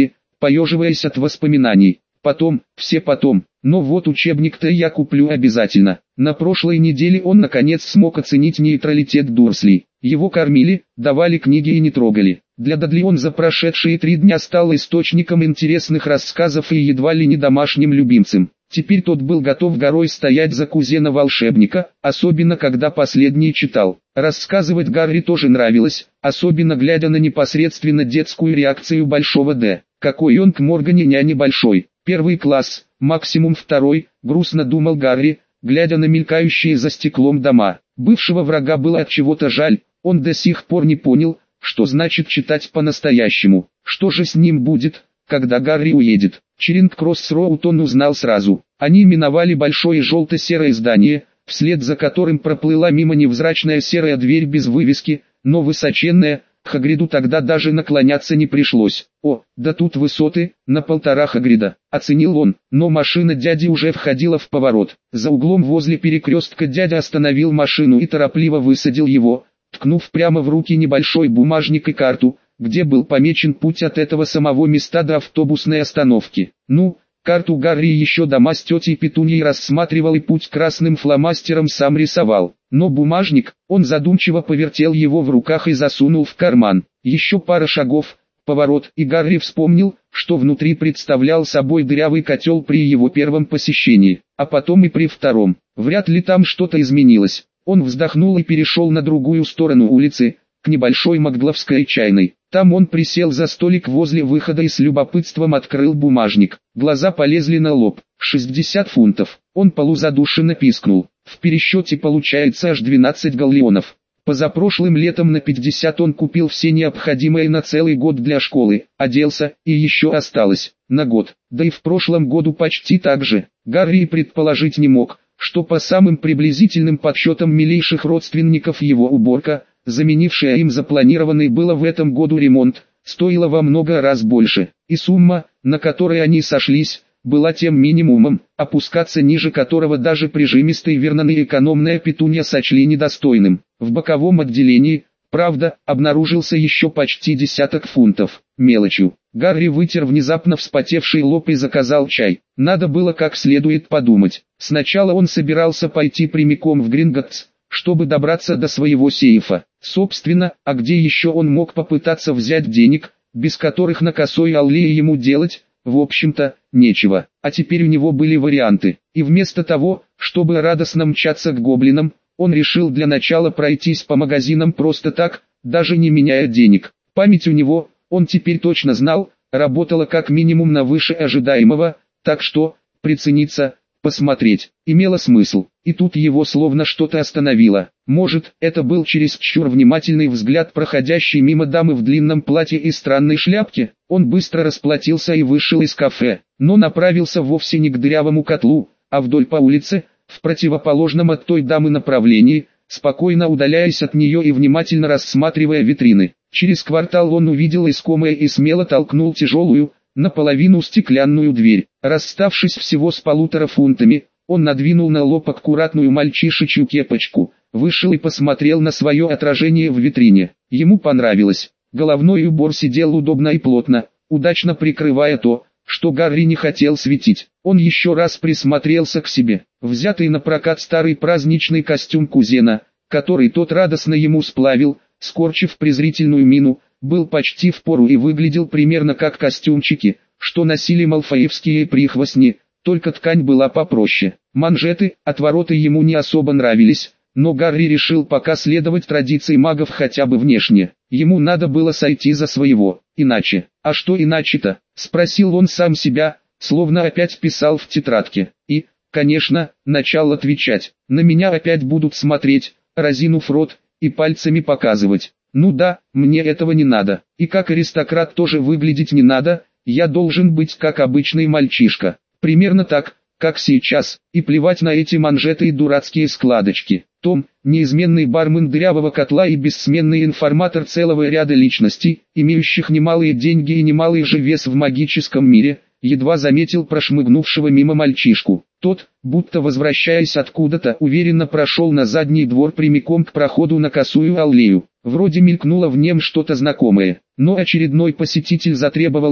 поеживаясь от воспоминаний. Потом, все потом, но вот учебник-то я куплю обязательно. На прошлой неделе он наконец смог оценить нейтралитет Дурслей. Его кормили, давали книги и не трогали. Для Дадли он за прошедшие три дня стал источником интересных рассказов и едва ли не домашним любимцем. Теперь тот был готов горой стоять за кузена-волшебника, особенно когда последний читал. Рассказывать Гарри тоже нравилось, особенно глядя на непосредственно детскую реакцию Большого Д. Какой он к Моргане няне большой. Первый класс, максимум второй, грустно думал Гарри, глядя на мелькающие за стеклом дома. Бывшего врага было от чего-то жаль, он до сих пор не понял, что значит читать по-настоящему. Что же с ним будет, когда Гарри уедет? Черинг-Кросс-Роуд он узнал сразу. Они миновали большое желто-серое здание, вслед за которым проплыла мимо невзрачная серая дверь без вывески, но высоченная. Хагриду тогда даже наклоняться не пришлось. О, да тут высоты, на полтора Хагрида, оценил он, но машина дяди уже входила в поворот. За углом возле перекрестка дядя остановил машину и торопливо высадил его, ткнув прямо в руки небольшой бумажник и карту, где был помечен путь от этого самого места до автобусной остановки. Ну, карту Гарри еще дома с тетей Петуньей рассматривал и путь красным фломастером сам рисовал. Но бумажник, он задумчиво повертел его в руках и засунул в карман. Еще пара шагов, поворот, и Гарри вспомнил, что внутри представлял собой дырявый котел при его первом посещении, а потом и при втором. Вряд ли там что-то изменилось. Он вздохнул и перешел на другую сторону улицы, к небольшой Макдловской чайной. Там он присел за столик возле выхода и с любопытством открыл бумажник. Глаза полезли на лоб. шестьдесят фунтов. Он полузадушенно пискнул. В пересчете получается аж двенадцать галлеонов. Позапрошлым летом на пятьдесят он купил все необходимое на целый год для школы, оделся, и еще осталось, на год. Да и в прошлом году почти так же. Гарри и предположить не мог, что по самым приблизительным подсчетам милейших родственников его уборка, заменившая им запланированный было в этом году ремонт, стоила во много раз больше, и сумма, на которой они сошлись, была тем минимумом, опускаться ниже которого даже прижимистый Вернон и экономная Петунья сочли недостойным. В боковом отделении, правда, обнаружился еще почти десяток фунтов, мелочью. Гарри вытер внезапно вспотевший лоб и заказал чай. Надо было как следует подумать. Сначала он собирался пойти прямиком в Гринготтс, чтобы добраться до своего сейфа. Собственно, а где еще он мог попытаться взять денег, без которых на косой аллее ему делать, в общем-то, нечего. А теперь у него были варианты. И вместо того, чтобы радостно мчаться к гоблинам, он решил для начала пройтись по магазинам просто так, даже не меняя денег. Память у него, он теперь точно знал, работала как минимум на выше ожидаемого, так что, прицениться, посмотреть, имело смысл. И тут его словно что-то остановило. Может, это был чересчур внимательный взгляд проходящей мимо дамы в длинном платье и странной шляпке. Он быстро расплатился и вышел из кафе, но направился вовсе не к дырявому котлу, а вдоль по улице, в противоположном от той дамы направлении, спокойно удаляясь от нее и внимательно рассматривая витрины. Через квартал он увидел искомое и смело толкнул тяжелую, наполовину стеклянную дверь. Расставшись всего с полутора фунтами, он надвинул на лоб аккуратную мальчишечью кепочку, вышел и посмотрел на свое отражение в витрине. Ему понравилось. Головной убор сидел удобно и плотно, удачно прикрывая то, что Гарри не хотел светить. Он еще раз присмотрелся к себе. Взятый на прокат старый праздничный костюм кузена, который тот радостно ему сплавил, скорчив презрительную мину, был почти впору и выглядел примерно как костюмчики, что носили малфоевские прихвостни, только ткань была попроще. Манжеты, отвороты ему не особо нравились, но Гарри решил пока следовать традиции магов хотя бы внешне. Ему надо было сойти за своего, иначе. А что иначе-то? Спросил он сам себя, словно опять писал в тетрадке. И, конечно, начал отвечать. На меня опять будут смотреть, разинув рот, и пальцами показывать. Ну да, мне этого не надо. И как аристократ тоже выглядеть не надо, я должен быть как обычный мальчишка. Примерно так, как сейчас, и плевать на эти манжеты и дурацкие складочки. Том, неизменный бармен дырявого котла и бессменный информатор целого ряда личностей, имеющих немалые деньги и немалый же вес в магическом мире, едва заметил прошмыгнувшего мимо мальчишку. Тот, будто возвращаясь откуда-то, уверенно прошел на задний двор прямиком к проходу на косую аллею. Вроде мелькнуло в нем что-то знакомое, но очередной посетитель затребовал Эля,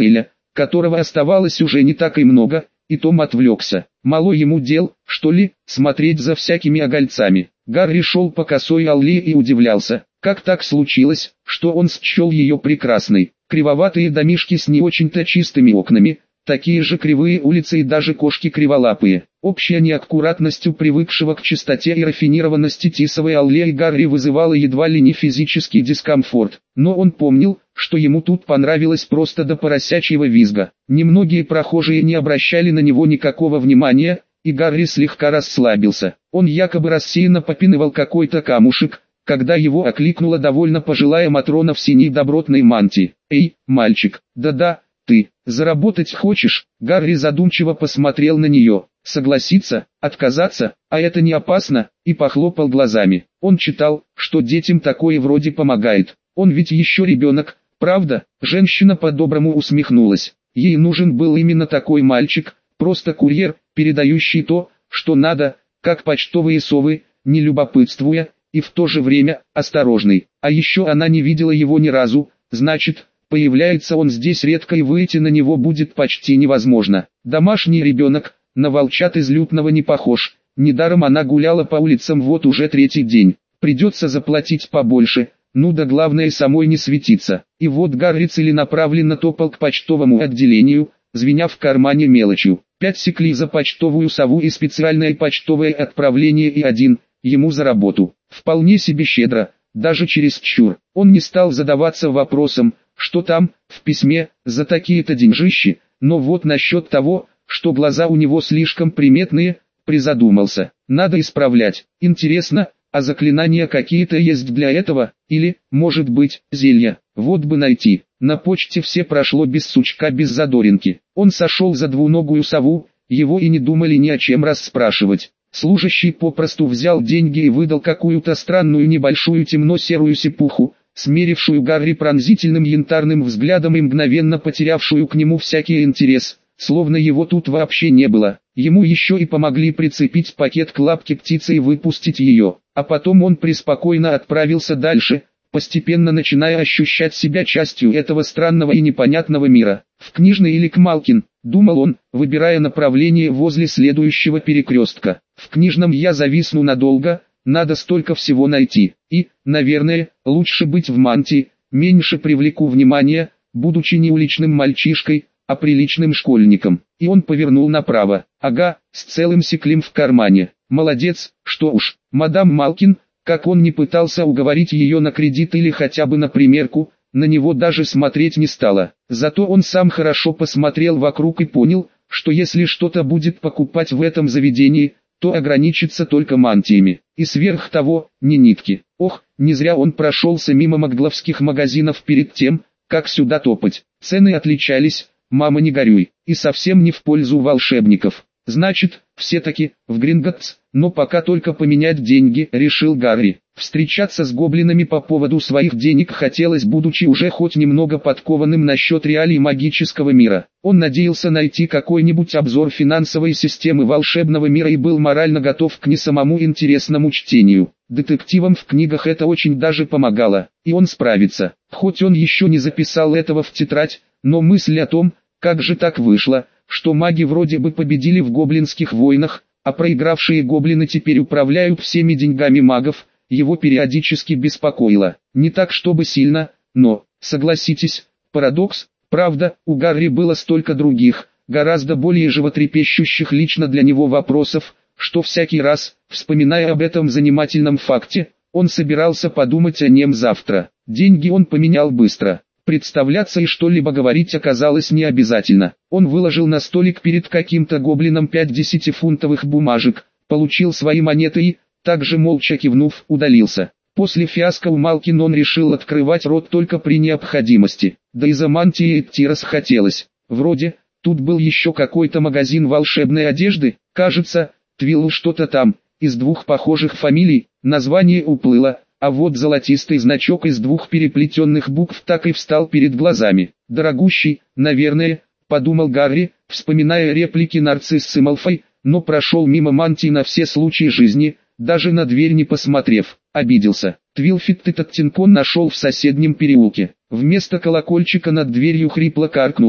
которого оставалось уже не так и много, и Том отвлекся. Мало ему дел, что ли, смотреть за всякими огольцами. Гарри шел по косой аллее и удивлялся, как так случилось, что он счел ее прекрасной. Кривоватые домишки с не очень-то чистыми окнами, такие же кривые улицы и даже кошки криволапые. Общая неаккуратность у привыкшего к чистоте и рафинированности Тисовой аллеи Гарри вызывала едва ли не физический дискомфорт, но он помнил, что ему тут понравилось просто до поросячьего визга. Немногие прохожие не обращали на него никакого внимания, и Гарри слегка расслабился. Он якобы рассеянно попинывал какой-то камушек, когда его окликнула довольно пожилая Матрона в синей добротной мантии. «Эй, мальчик, да-да, ты, заработать хочешь?» Гарри задумчиво посмотрел на нее. Согласиться, отказаться, а это не опасно, и похлопал глазами. Он читал, что детям такое вроде помогает. Он ведь еще ребенок, правда? Женщина по-доброму усмехнулась. Ей нужен был именно такой мальчик, просто курьер, передающий то, что надо, как почтовые совы, не любопытствуя, и в то же время осторожный. А еще она не видела его ни разу, значит, появляется он здесь редко и выйти на него будет почти невозможно. Домашний ребенок, на волчат из лютного не похож, недаром она гуляла по улицам вот уже третий день. Придется заплатить побольше, ну да главное самой не светиться. И вот Гарри целенаправленно топал к почтовому отделению, звеня в кармане мелочью. Пять секли за почтовую сову и специальное почтовое отправление и один, ему за работу. Вполне себе щедро, даже чересчур. Он не стал задаваться вопросом, что там, в письме, за такие-то деньжищи, но вот насчет того, что глаза у него слишком приметные, призадумался. Надо исправлять. Интересно, а заклинания какие-то есть для этого, или, может быть, зелья? Вот бы найти. На почте все прошло без сучка, без задоринки. Он сошел за двуногую сову, его и не думали ни о чем расспрашивать. Служащий попросту взял деньги и выдал какую-то странную небольшую темно-серую сипуху, смерившую Гарри пронзительным янтарным взглядом и мгновенно потерявшую к нему всякий интерес, словно его тут вообще не было. Ему еще и помогли прицепить пакет к лапке птицы и выпустить ее, а потом он преспокойно отправился дальше, постепенно начиная ощущать себя частью этого странного и непонятного мира. «В книжный или к Малкин?» — думал он, выбирая направление возле следующего перекрестка. «В книжном я зависну надолго, надо столько всего найти, и, наверное, лучше быть в мантии, меньше привлеку внимания, будучи не уличным мальчишкой, а приличным школьником». И он повернул направо. Ага, с целым секлем в кармане. Молодец, что уж, мадам Малкин, как он не пытался уговорить ее на кредит или хотя бы на примерку, на него даже смотреть не стала. Зато он сам хорошо посмотрел вокруг и понял, что если что-то будет покупать в этом заведении, то ограничится только мантиями. И сверх того, не нитки. Ох, не зря он прошелся мимо магловских магазинов перед тем, как сюда топать. Цены отличались, мама не горюй, и совсем не в пользу волшебников. Значит, все-таки, в Гринготтс, но пока только поменять деньги, решил Гарри. Встречаться с гоблинами по поводу своих денег хотелось, будучи уже хоть немного подкованным насчет реалий магического мира. Он надеялся найти какой-нибудь обзор финансовой системы волшебного мира и был морально готов к не самому интересному чтению. Детективам в книгах это очень даже помогало, и он справится. Хоть он еще не записал этого в тетрадь, но мысль о том, как же так вышло, что маги вроде бы победили в гоблинских войнах, а проигравшие гоблины теперь управляют всеми деньгами магов, его периодически беспокоило. Не так чтобы сильно, но, согласитесь, парадокс. Правда, у Гарри было столько других, гораздо более животрепещущих лично для него вопросов, что всякий раз, вспоминая об этом занимательном факте, он собирался подумать о нем завтра. Деньги он поменял быстро. Представляться и что-либо говорить оказалось не обязательно. Он выложил на столик перед каким-то гоблином пять десятифунтовых бумажек, получил свои монеты и, также молча кивнув, удалился. После фиаско у Малкин он решил открывать рот только при необходимости. Да и за мантией идти расхотелось. Вроде, тут был еще какой-то магазин волшебной одежды, кажется, Твилл что-то там, из двух похожих фамилий, название уплыло. А вот золотистый значок из двух переплетенных букв так и встал перед глазами. «Дорогущий, наверное», — подумал Гарри, вспоминая реплики Нарциссы Малфой, но прошел мимо мантии на все случаи жизни, даже на дверь не посмотрев. Обиделся. Твилфит Теттингтон нашел в соседнем переулке. Вместо колокольчика над дверью хрипло каркнуло,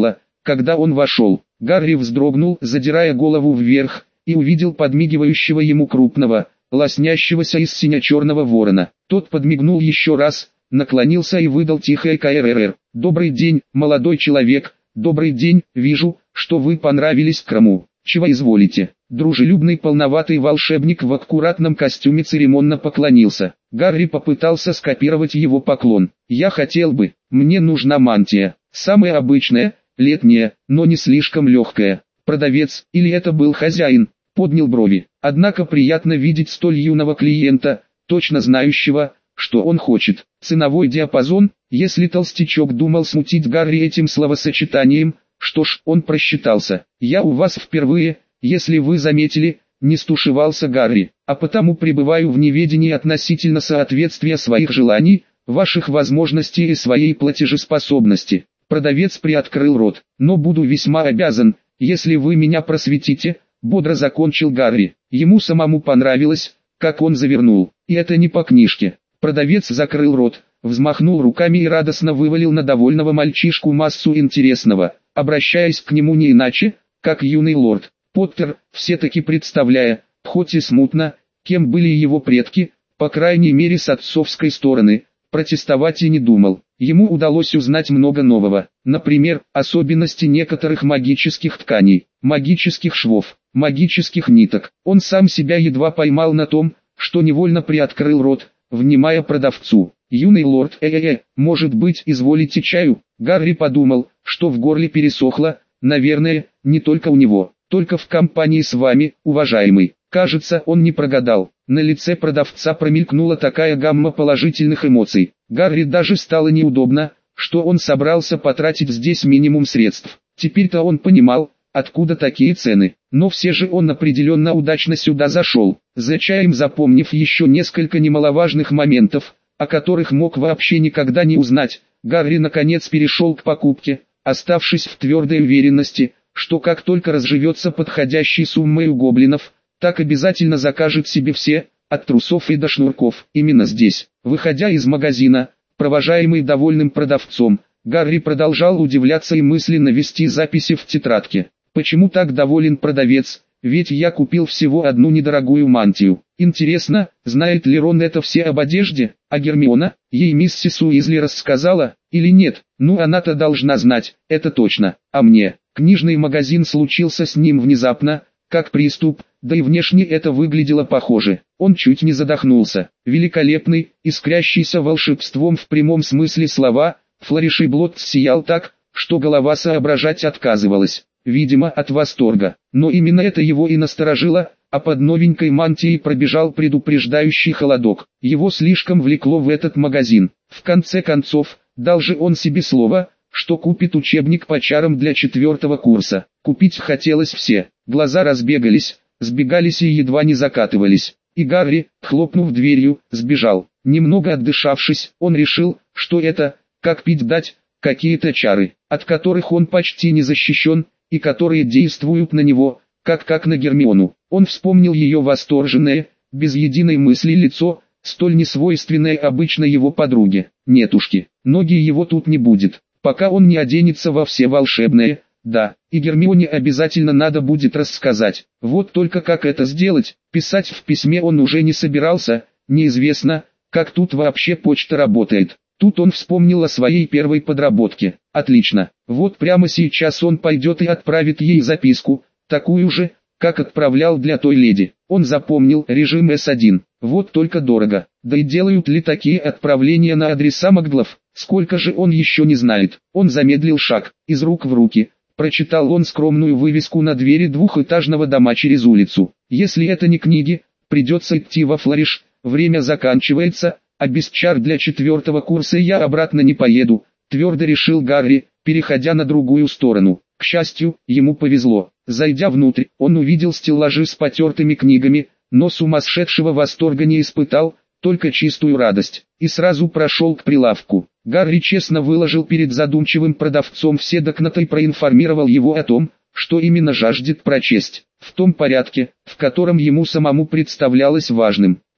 Когда он вошел, Гарри вздрогнул, задирая голову вверх, и увидел подмигивающего ему крупного, лоснящегося из сине-черного ворона. Тот подмигнул еще раз, наклонился и выдал тихое КРРР. «Добрый день, молодой человек, добрый день, вижу, что вы понравились Крому. Чего изволите?» Дружелюбный полноватый волшебник в аккуратном костюме церемонно поклонился. Гарри попытался скопировать его поклон. «Я хотел бы, мне нужна мантия, самая обычная, летняя, но не слишком легкая». Продавец, или это был хозяин, поднял брови. Однако приятно видеть столь юного клиента, точно знающего, что он хочет. Ценовой диапазон, если толстячок думал смутить Гарри этим словосочетанием, что ж, он просчитался. «Я у вас впервые, если вы заметили», не стушевался Гарри, «а потому пребываю в неведении относительно соответствия своих желаний, ваших возможностей и своей платежеспособности». Продавец приоткрыл рот. «Но буду весьма обязан, если вы меня просветите», бодро закончил Гарри. Ему самому понравилось, как он завернул. И это не по книжке. Продавец закрыл рот, взмахнул руками и радостно вывалил на довольного мальчишку массу интересного, обращаясь к нему не иначе, как юный лорд Поттер, все-таки представляя, хоть и смутно, кем были его предки, по крайней мере с отцовской стороны, протестовать и не думал. Ему удалось узнать много нового, например, особенности некоторых магических тканей, магических швов, магических ниток. Он сам себя едва поймал на том, что невольно приоткрыл рот, внимая продавцу. «Юный лорд, э-э-э, может быть, изволите чаю?» Гарри подумал, что в горле пересохло, наверное, не только у него, только в компании с вами, уважаемый. Кажется, он не прогадал. На лице продавца промелькнула такая гамма положительных эмоций. Гарри даже стало неудобно, что он собрался потратить здесь минимум средств. Теперь-то он понимал, откуда такие цены. Но все же он определенно удачно сюда зашел, за чаем запомнив еще несколько немаловажных моментов, о которых мог вообще никогда не узнать. Гарри наконец перешел к покупке, оставшись в твердой уверенности, что как только разживется подходящей суммой у гоблинов, так обязательно закажет себе все, от трусов и до шнурков. Именно здесь, выходя из магазина, провожаемый довольным продавцом, Гарри продолжал удивляться и мысленно вести записи в тетрадке. Почему так доволен продавец? Ведь я купил всего одну недорогую мантию. Интересно, знает ли Рон это все об одежде? А Гермиона, ей миссис Уизли рассказала, или нет? Ну она-то должна знать, это точно. А мне? Книжный магазин случился с ним внезапно, как приступ, да и внешне это выглядело похоже. Он чуть не задохнулся. Великолепный, искрящийся волшебством в прямом смысле слова, Флоришиблот сиял так, что голова соображать отказывалась. Видимо, от восторга. Но именно это его и насторожило, а под новенькой мантией пробежал предупреждающий холодок. Его слишком влекло в этот магазин. В конце концов, дал же он себе слово, что купит учебник по чарам для четвертого курса. Купить хотелось все. Глаза разбегались, сбегались и едва не закатывались. И Гарри, хлопнув дверью, сбежал. Немного отдышавшись, он решил, что это, как пить дать, какие-то чары, от которых он почти не защищен, и которые действуют на него, как как на Гермиону. Он вспомнил ее восторженное, без единой мысли лицо, столь несвойственное обычно его подруге. Нетушки, ноги его тут не будет, пока он не оденется во все волшебное. Да, и Гермионе обязательно надо будет рассказать. Вот только как это сделать, писать в письме он уже не собирался, неизвестно, как тут вообще почта работает. Тут он вспомнил о своей первой подработке. Отлично, вот прямо сейчас он пойдет и отправит ей записку, такую же, как отправлял для той леди. Он запомнил режим эс один, вот только дорого. Да и делают ли такие отправления на адреса маглов? Сколько же он еще не знает. Он замедлил шаг, из рук в руки. Прочитал он скромную вывеску на двери двухэтажного дома через улицу. Если это не книги, придется идти во Флориш, время заканчивается, а без чар для четвертого курса я обратно не поеду, твердо решил Гарри, переходя на другую сторону. К счастью, ему повезло. Зайдя внутрь, он увидел стеллажи с потертыми книгами, но сумасшедшего восторга не испытал, только чистую радость, и сразу прошел к прилавку. Гарри честно выложил перед задумчивым продавцом все документы и проинформировал его о том, что именно жаждет прочесть, в том порядке, в котором ему самому представлялось важным.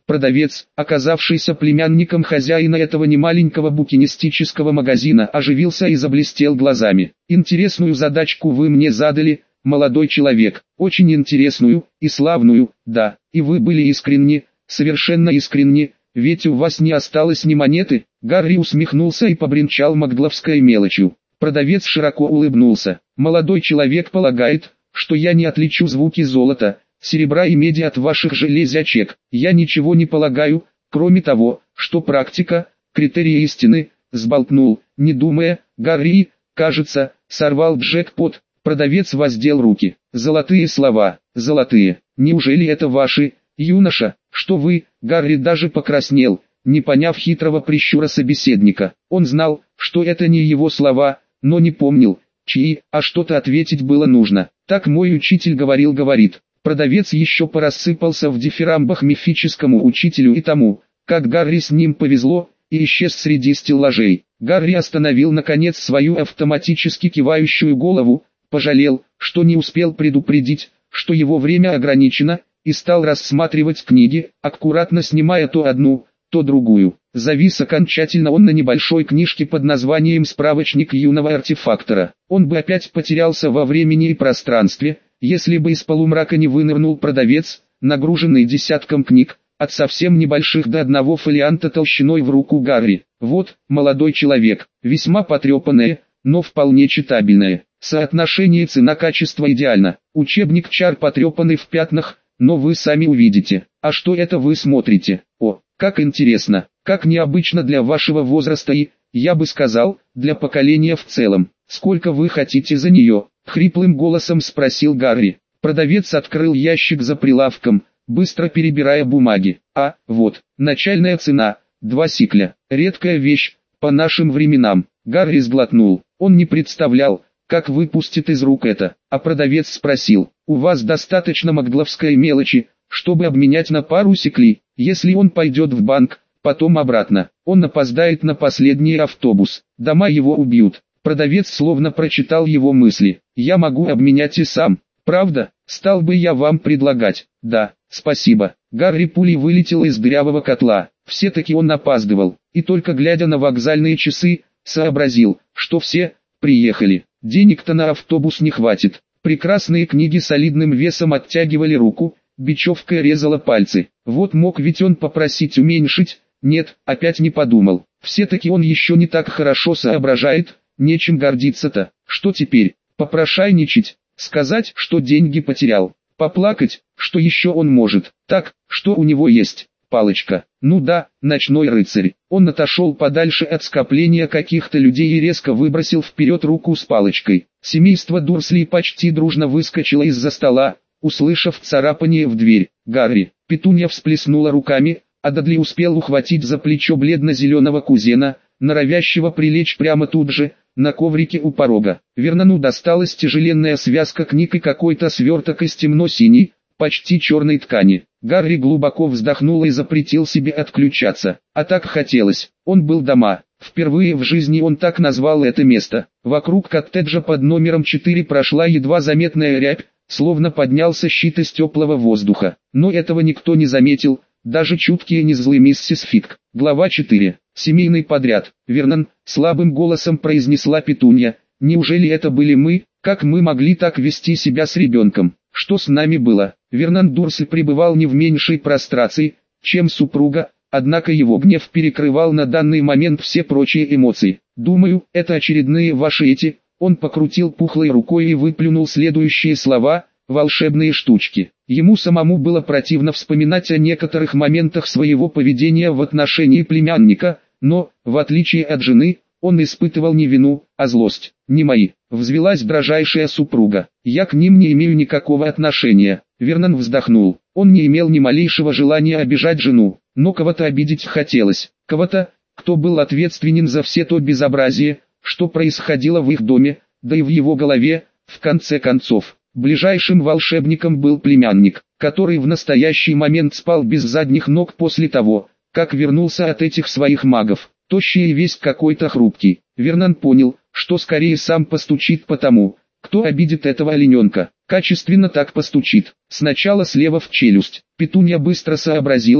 Продавец, оказавшийся племянником хозяина этого немаленького букинистического магазина, оживился и заблестел глазами. «Интересную задачку вы мне задали, молодой человек, очень интересную и славную, да, и вы были искренни, совершенно искренни, ведь у вас не осталось ни монеты». Гарри усмехнулся и побренчал макгловской мелочью. Продавец широко улыбнулся. «Молодой человек полагает, что я не отличу звуки золота, серебра и меди от ваших железячек. Я ничего не полагаю, кроме того, что практика, критерии истины», сболтнул, не думая, Гарри, кажется, сорвал джекпот. Продавец воздел руки. «Золотые слова, золотые, неужели это ваши, юноша?» «Что вы?» Гарри даже покраснел, не поняв хитрого прищура собеседника. Он знал, что это не его слова, но не помнил, чьи, а что-то ответить было нужно. «Так мой учитель говорил, говорит». Продавец еще порассыпался в дифирамбах мифическому учителю и тому, как Гарри с ним повезло, и исчез среди стеллажей. Гарри остановил наконец свою автоматически кивающую голову, пожалел, что не успел предупредить, что его время ограничено, и стал рассматривать книги, аккуратно снимая то одну, то другую. Завис окончательно он на небольшой книжке под названием «Справочник юного артефактора». Он бы опять потерялся во времени и пространстве, если бы из полумрака не вынырнул продавец, нагруженный десятком книг, от совсем небольших до одного фолианта толщиной в руку Гарри. «Вот, молодой человек, весьма потрепанное, но вполне читабельное. Соотношение цена-качество идеально. Учебник чар потрепанный в пятнах, но вы сами увидите. А что это вы смотрите? О, как интересно, как необычно для вашего возраста и, я бы сказал, для поколения в целом. Сколько вы хотите за нее?» — хриплым голосом спросил Гарри. Продавец открыл ящик за прилавком, быстро перебирая бумаги. «А, вот, начальная цена, два сикля. Редкая вещь, по нашим временам». Гарри сглотнул. Он не представлял, как выпустит из рук это. А продавец спросил: «У вас достаточно макгловской мелочи, чтобы обменять на пару сиклей? Если он пойдет в банк, потом обратно, он опоздает на последний автобус, дома его убьют». Продавец словно прочитал его мысли. «Я могу обменять и сам. Правда? Стал бы я вам предлагать». «Да, спасибо». Гарри пулей вылетел из дырявого котла. Все-таки он опаздывал, и только глядя на вокзальные часы, сообразил, что все приехали. Денег-то на автобус не хватит. Прекрасные книги солидным весом оттягивали руку, бечевка резала пальцы. Вот мог ведь он попросить уменьшить. Нет, опять не подумал. Все-таки он еще не так хорошо соображает, нечем гордиться-то. Что теперь? Попрошайничать? Сказать, что деньги потерял? Поплакать, что еще он может? Так, что у него есть? Палочка. Ну да, ночной рыцарь. Он отошел подальше от скопления каких-то людей и резко выбросил вперед руку с палочкой. Семейство Дурсли почти дружно выскочило из-за стола, услышав царапание в дверь. «Гарри!» Петунья всплеснула руками, а Дадли успел ухватить за плечо бледно-зеленого кузена, норовящего прилечь прямо тут же, на коврике у порога. Вернону досталась тяжеленная связка книг и какой-то сверток из темно-синей, почти черной ткани. Гарри глубоко вздохнул и запретил себе отключаться. А так хотелось. Он был дома. Впервые в жизни он так назвал это место. Вокруг коттеджа под номером четыре прошла едва заметная рябь, словно поднялся щит из теплого воздуха. Но этого никто не заметил, даже чуткие незлые миссис Фитк. Глава четыре. Семейный подряд. «Вернон», — слабым голосом произнесла Петунья, — «неужели это были мы? Как мы могли так вести себя с ребенком? Что с нами было?» Вернон Дурсль пребывал не в меньшей прострации, чем супруга, однако его гнев перекрывал на данный момент все прочие эмоции. «Думаю, это очередные ваши эти...» Он покрутил пухлой рукой и выплюнул следующие слова: «волшебные штучки». Ему самому было противно вспоминать о некоторых моментах своего поведения в отношении племянника, но, в отличие от жены, он испытывал не вину, а злость. «Не мои», — взвелась дрожайшая супруга, — «я к ним не имею никакого отношения». Вернон вздохнул. Он не имел ни малейшего желания обижать жену, но кого-то обидеть хотелось, кого-то, кто был ответственен за все то безобразие, что происходило в их доме, да и в его голове. В конце концов, ближайшим волшебником был племянник, который в настоящий момент спал без задних ног после того, как вернулся от этих своих магов, тощий и весь какой-то хрупкий. Вернон понял, что скорее сам постучит по тому, кто обидит этого олененка. Качественно так постучит. Сначала слева в челюсть. Петунья быстро сообразила,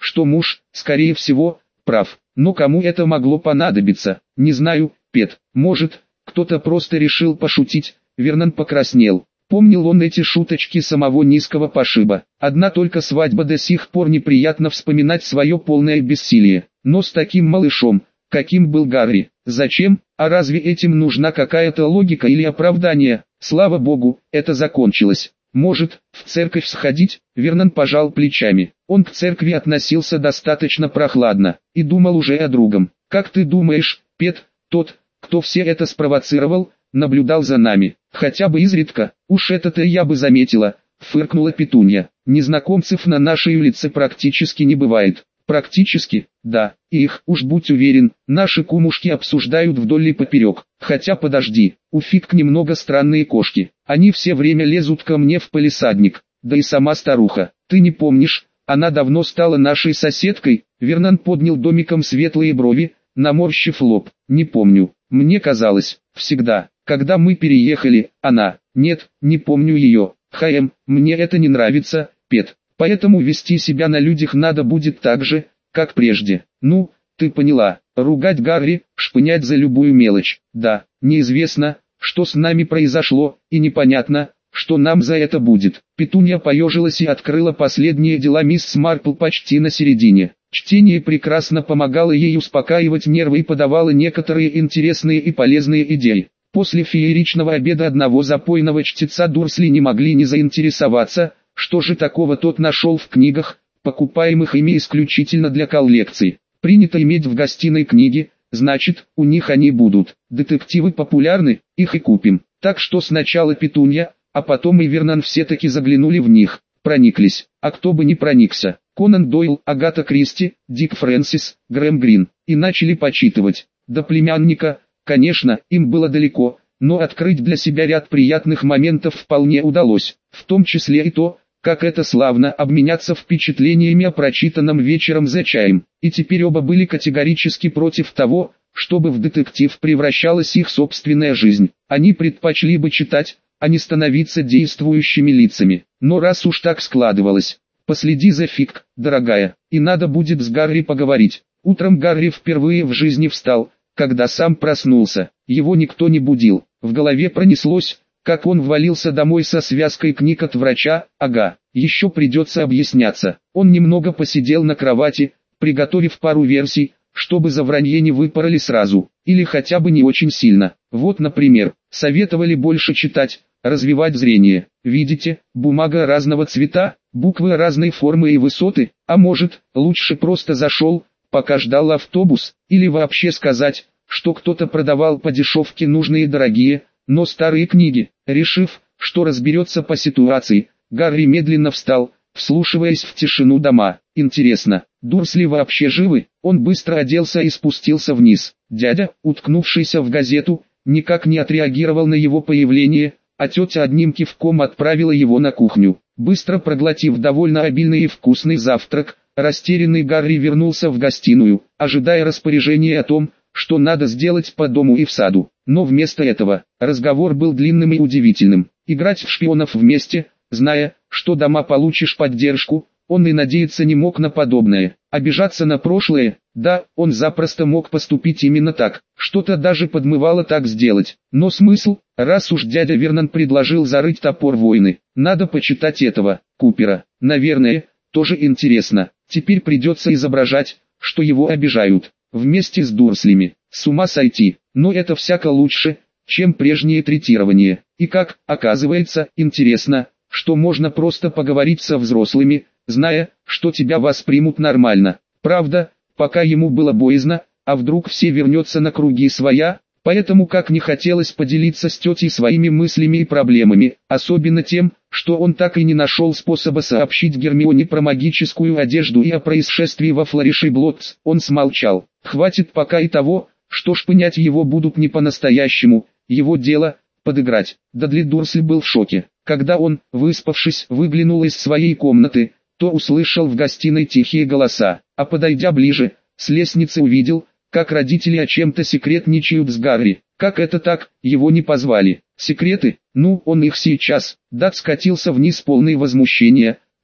что муж, скорее всего, прав. Но кому это могло понадобиться? Не знаю, Пет. Может, кто-то просто решил пошутить. Вернон покраснел. Помнил он эти шуточки самого низкого пошиба. Одна только свадьба до сих пор неприятно вспоминать свое полное бессилие. Но с таким малышом, каким был Гарри, зачем? А разве этим нужна какая-то логика или оправдание? Слава богу, это закончилось. Может, в церковь сходить? Вернон пожал плечами. Он к церкви относился достаточно прохладно, и думал уже о другом. Как ты думаешь, Пет, тот, кто все это спровоцировал, наблюдал за нами? Хотя бы изредка, уж это-то я бы заметила, фыркнула Петунья. Незнакомцев на нашей улице практически не бывает. Практически, да, и их, уж будь уверен, наши кумушки обсуждают вдоль и поперек. Хотя подожди, у Фикк немного странные кошки. Они все время лезут ко мне в палисадник, да и сама старуха. Ты не помнишь, она давно стала нашей соседкой? Вернон поднял домиком светлые брови, наморщив лоб. Не помню, мне казалось, всегда, когда мы переехали, она... Нет, не помню ее. Хэм, мне это не нравится, Пет. Поэтому вести себя на людях надо будет так же, как прежде. Ну, ты поняла, ругать Гарри, шпынять за любую мелочь. Да, неизвестно, что с нами произошло, и непонятно, что нам за это будет. Петунья поежилась и открыла последние дела мисс Марпл почти на середине. Чтение прекрасно помогало ей успокаивать нервы и подавало некоторые интересные и полезные идеи. После фееричного обеда одного запойного чтеца Дурсли не могли не заинтересоваться, что же такого тот нашел в книгах, покупаемых ими исключительно для коллекций. Принято иметь в гостиной книги, значит, у них они будут. Детективы популярны, их и купим. Так что сначала Петунья, а потом и Вернон все-таки заглянули в них, прониклись. А кто бы не проникся. Конан Дойл, Агата Кристи, Дик Фрэнсис, Грэм Грин. И начали почитывать. До племянника, конечно, им было далеко, но открыть для себя ряд приятных моментов вполне удалось. В том числе и то, как это славно обменяться впечатлениями о прочитанном вечером за чаем. И теперь оба были категорически против того, чтобы в детектив превращалась их собственная жизнь. Они предпочли бы читать, а не становиться действующими лицами. Но раз уж так складывалось, последи за Фикк, дорогая, и надо будет с Гарри поговорить. Утром Гарри впервые в жизни встал, когда сам проснулся. Его никто не будил. В голове пронеслось, как он ввалился домой со связкой книг от врача. Ага, еще придется объясняться. Он немного посидел на кровати, приготовив пару версий, чтобы за вранье не выпороли сразу, или хотя бы не очень сильно. Вот, например, советовали больше читать, развивать зрение. Видите, бумага разного цвета, буквы разной формы и высоты, а может, лучше просто зашел, пока ждал автобус, или вообще сказать, что кто-то продавал по дешевке нужные и дорогие, но старые книги. Решив, что разберется по ситуации, Гарри медленно встал, вслушиваясь в тишину дома. Интересно, Дурсли вообще живы? Он быстро оделся и спустился вниз. Дядя, уткнувшийся в газету, никак не отреагировал на его появление, а тетя одним кивком отправила его на кухню. Быстро проглотив довольно обильный и вкусный завтрак, растерянный Гарри вернулся в гостиную, ожидая распоряжения о том, что надо сделать по дому и в саду. Но вместо этого, разговор был длинным и удивительным. Играть в шпионов вместе, зная, что дома получишь поддержку, он и надеяться не мог на подобное. Обижаться на прошлое, да, он запросто мог поступить именно так. Что-то даже подмывало так сделать. Но смысл, раз уж дядя Вернон предложил зарыть топор войны, надо почитать этого, Купера. Наверное, тоже интересно. Теперь придется изображать, что его обижают. Вместе с Дурслями. С ума сойти, но это всяко лучше, чем прежнее третирование. И как, оказывается, интересно, что можно просто поговорить со взрослыми, зная, что тебя воспримут нормально. Правда, пока ему было боязно, а вдруг все вернется на круги своя, поэтому как не хотелось поделиться с тетей своими мыслями и проблемами, особенно тем, что он так и не нашел способа сообщить Гермионе про магическую одежду и о происшествии во Флориши Блоттс. Он смолчал. Хватит пока и того, что шпынять его будут не по-настоящему, его дело – подыграть. Дадли Дурсли был в шоке. Когда он, выспавшись, выглянул из своей комнаты, то услышал в гостиной тихие голоса, а подойдя ближе, с лестницы увидел, как родители о чем-то секретничают с Гарри. Как это так, его не позвали? Секреты? Ну, он их сейчас. Дат скатился вниз полный возмущения,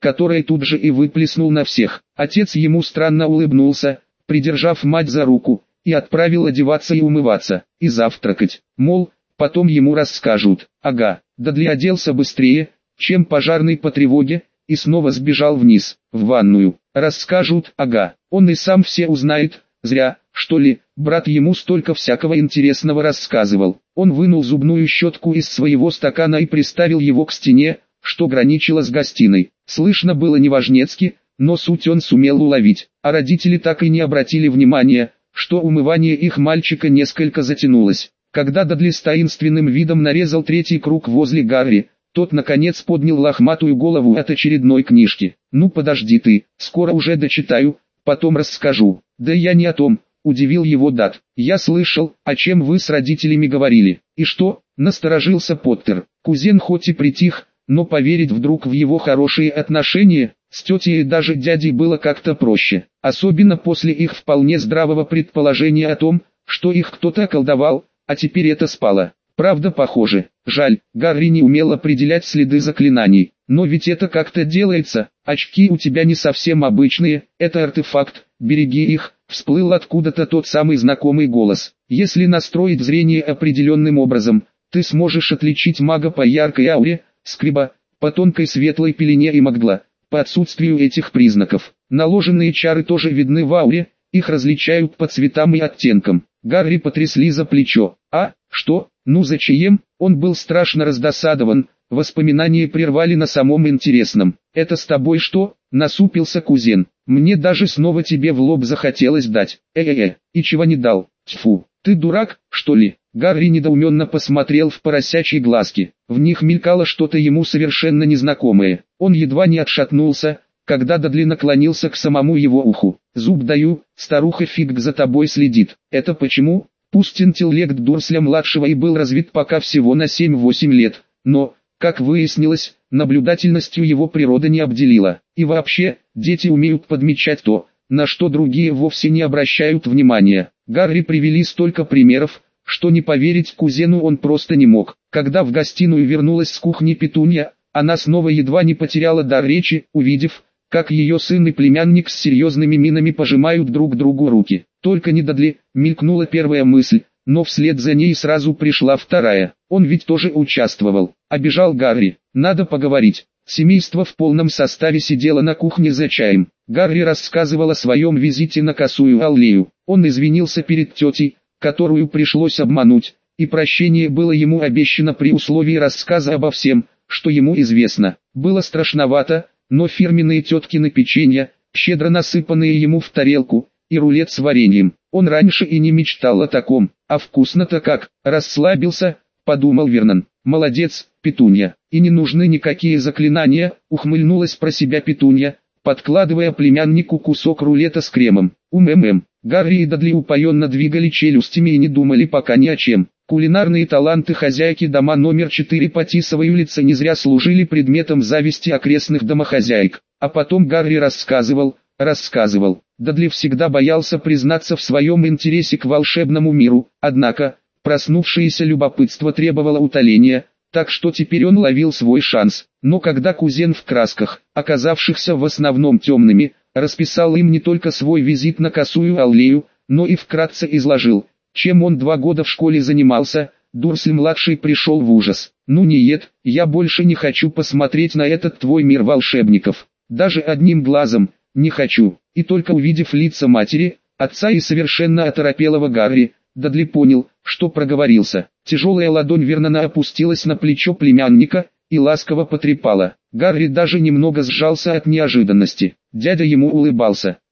которое тут же и выплеснул на всех. Отец ему странно улыбнулся, придержав мать за руку, и отправил одеваться и умываться, и завтракать, мол, потом ему расскажут. Ага, Дадли оделся быстрее, чем пожарный по тревоге, и снова сбежал вниз, в ванную. Расскажут, ага, он и сам все узнает, зря, что ли, брат ему столько всякого интересного рассказывал. Он вынул зубную щетку из своего стакана и приставил его к стене, что граничило с гостиной. Слышно было неважнецки, но суть он сумел уловить, а родители так и не обратили внимания, что умывание их мальчика несколько затянулось. Когда Дадли с таинственным видом нарезал третий круг возле Гарри, тот наконец поднял лохматую голову от очередной книжки. «Ну подожди ты, скоро уже дочитаю, потом расскажу». «Да я не о том», — удивил его Дад. «Я слышал, о чем вы с родителями говорили». «И что?» — насторожился Поттер. Кузен хоть и притих, но поверить вдруг в его хорошие отношения с тетей и даже дядей было как-то проще. Особенно после их вполне здравого предположения о том, что их кто-то околдовал, а теперь это спало. Правда, похоже. Жаль, Гарри не умел определять следы заклинаний. Но ведь это как-то делается. Очки у тебя не совсем обычные, это артефакт, береги их. Всплыл откуда-то тот самый знакомый голос. Если настроить зрение определенным образом, ты сможешь отличить мага по яркой ауре, скриба, по тонкой светлой пелене и магла. По отсутствию этих признаков, наложенные чары тоже видны в ауре, их различают по цветам и оттенкам. Гарри потрясли за плечо. «А, что? Ну зачем?» Он был страшно раздосадован, воспоминания прервали на самом интересном. «Это с тобой что?» — насупился кузен. «Мне даже снова тебе в лоб захотелось дать. Э-э-э, и чего не дал? Тьфу, ты дурак, что ли?» Гарри недоуменно посмотрел в поросячьи глазки. В них мелькало что-то ему совершенно незнакомое. Он едва не отшатнулся, когда Дадли наклонился к самому его уху. «Зуб даю, старуха фиг за тобой следит». «Это почему?» Пусть интеллект Дурсля-младшего и был развит пока всего на семь-восемь лет, но, как выяснилось, наблюдательностью его природа не обделила. И вообще, дети умеют подмечать то, на что другие вовсе не обращают внимания. Гарри привели столько примеров, что не поверить кузену он просто не мог. Когда в гостиную вернулась с кухни Петунья, она снова едва не потеряла дар речи, увидев, как ее сын и племянник с серьезными минами пожимают друг другу руки. Только не Дадли, мелькнула первая мысль, но вслед за ней сразу пришла вторая. Он ведь тоже участвовал. Обижал Гарри. Надо поговорить. Семейство в полном составе сидело на кухне за чаем. Гарри рассказывал о своем визите на Косую Аллею. Он извинился перед тетей, которую пришлось обмануть, и прощение было ему обещано при условии рассказа обо всем, что ему известно. Было страшновато, но фирменные теткины печенья, щедро насыпанные ему в тарелку, и рулет с вареньем. Он раньше и не мечтал о таком, а вкусно-то как, расслабился, подумал Вернон. Молодец, Петунья, и не нужны никакие заклинания, ухмыльнулась про себя Петунья, подкладывая племяннику кусок рулета с кремом. Ум-эм-эм. Гарри и Дадли упоенно двигали челюстями и не думали пока ни о чем. Кулинарные таланты хозяйки дома номер четыре по Тисовой улице не зря служили предметом зависти окрестных домохозяек. А потом Гарри рассказывал, рассказывал. Дадли всегда боялся признаться в своем интересе к волшебному миру, однако, проснувшееся любопытство требовало утоления, так что теперь он ловил свой шанс. Но когда кузен в красках, оказавшихся в основном темными, расписал им не только свой визит на Косую Аллею, но и вкратце изложил, чем он два года в школе занимался, Дурсль-младший пришел в ужас. «Ну нет, я больше не хочу посмотреть на этот твой мир волшебников. Даже одним глазом, не хочу». И только увидев лица матери, отца и совершенно оторопелого Гарри, Дадли понял, что проговорился. Тяжелая ладонь Вернона опустилась на плечо племянника и ласково потрепала. Гарри даже немного сжался от неожиданности. Дядя ему улыбался.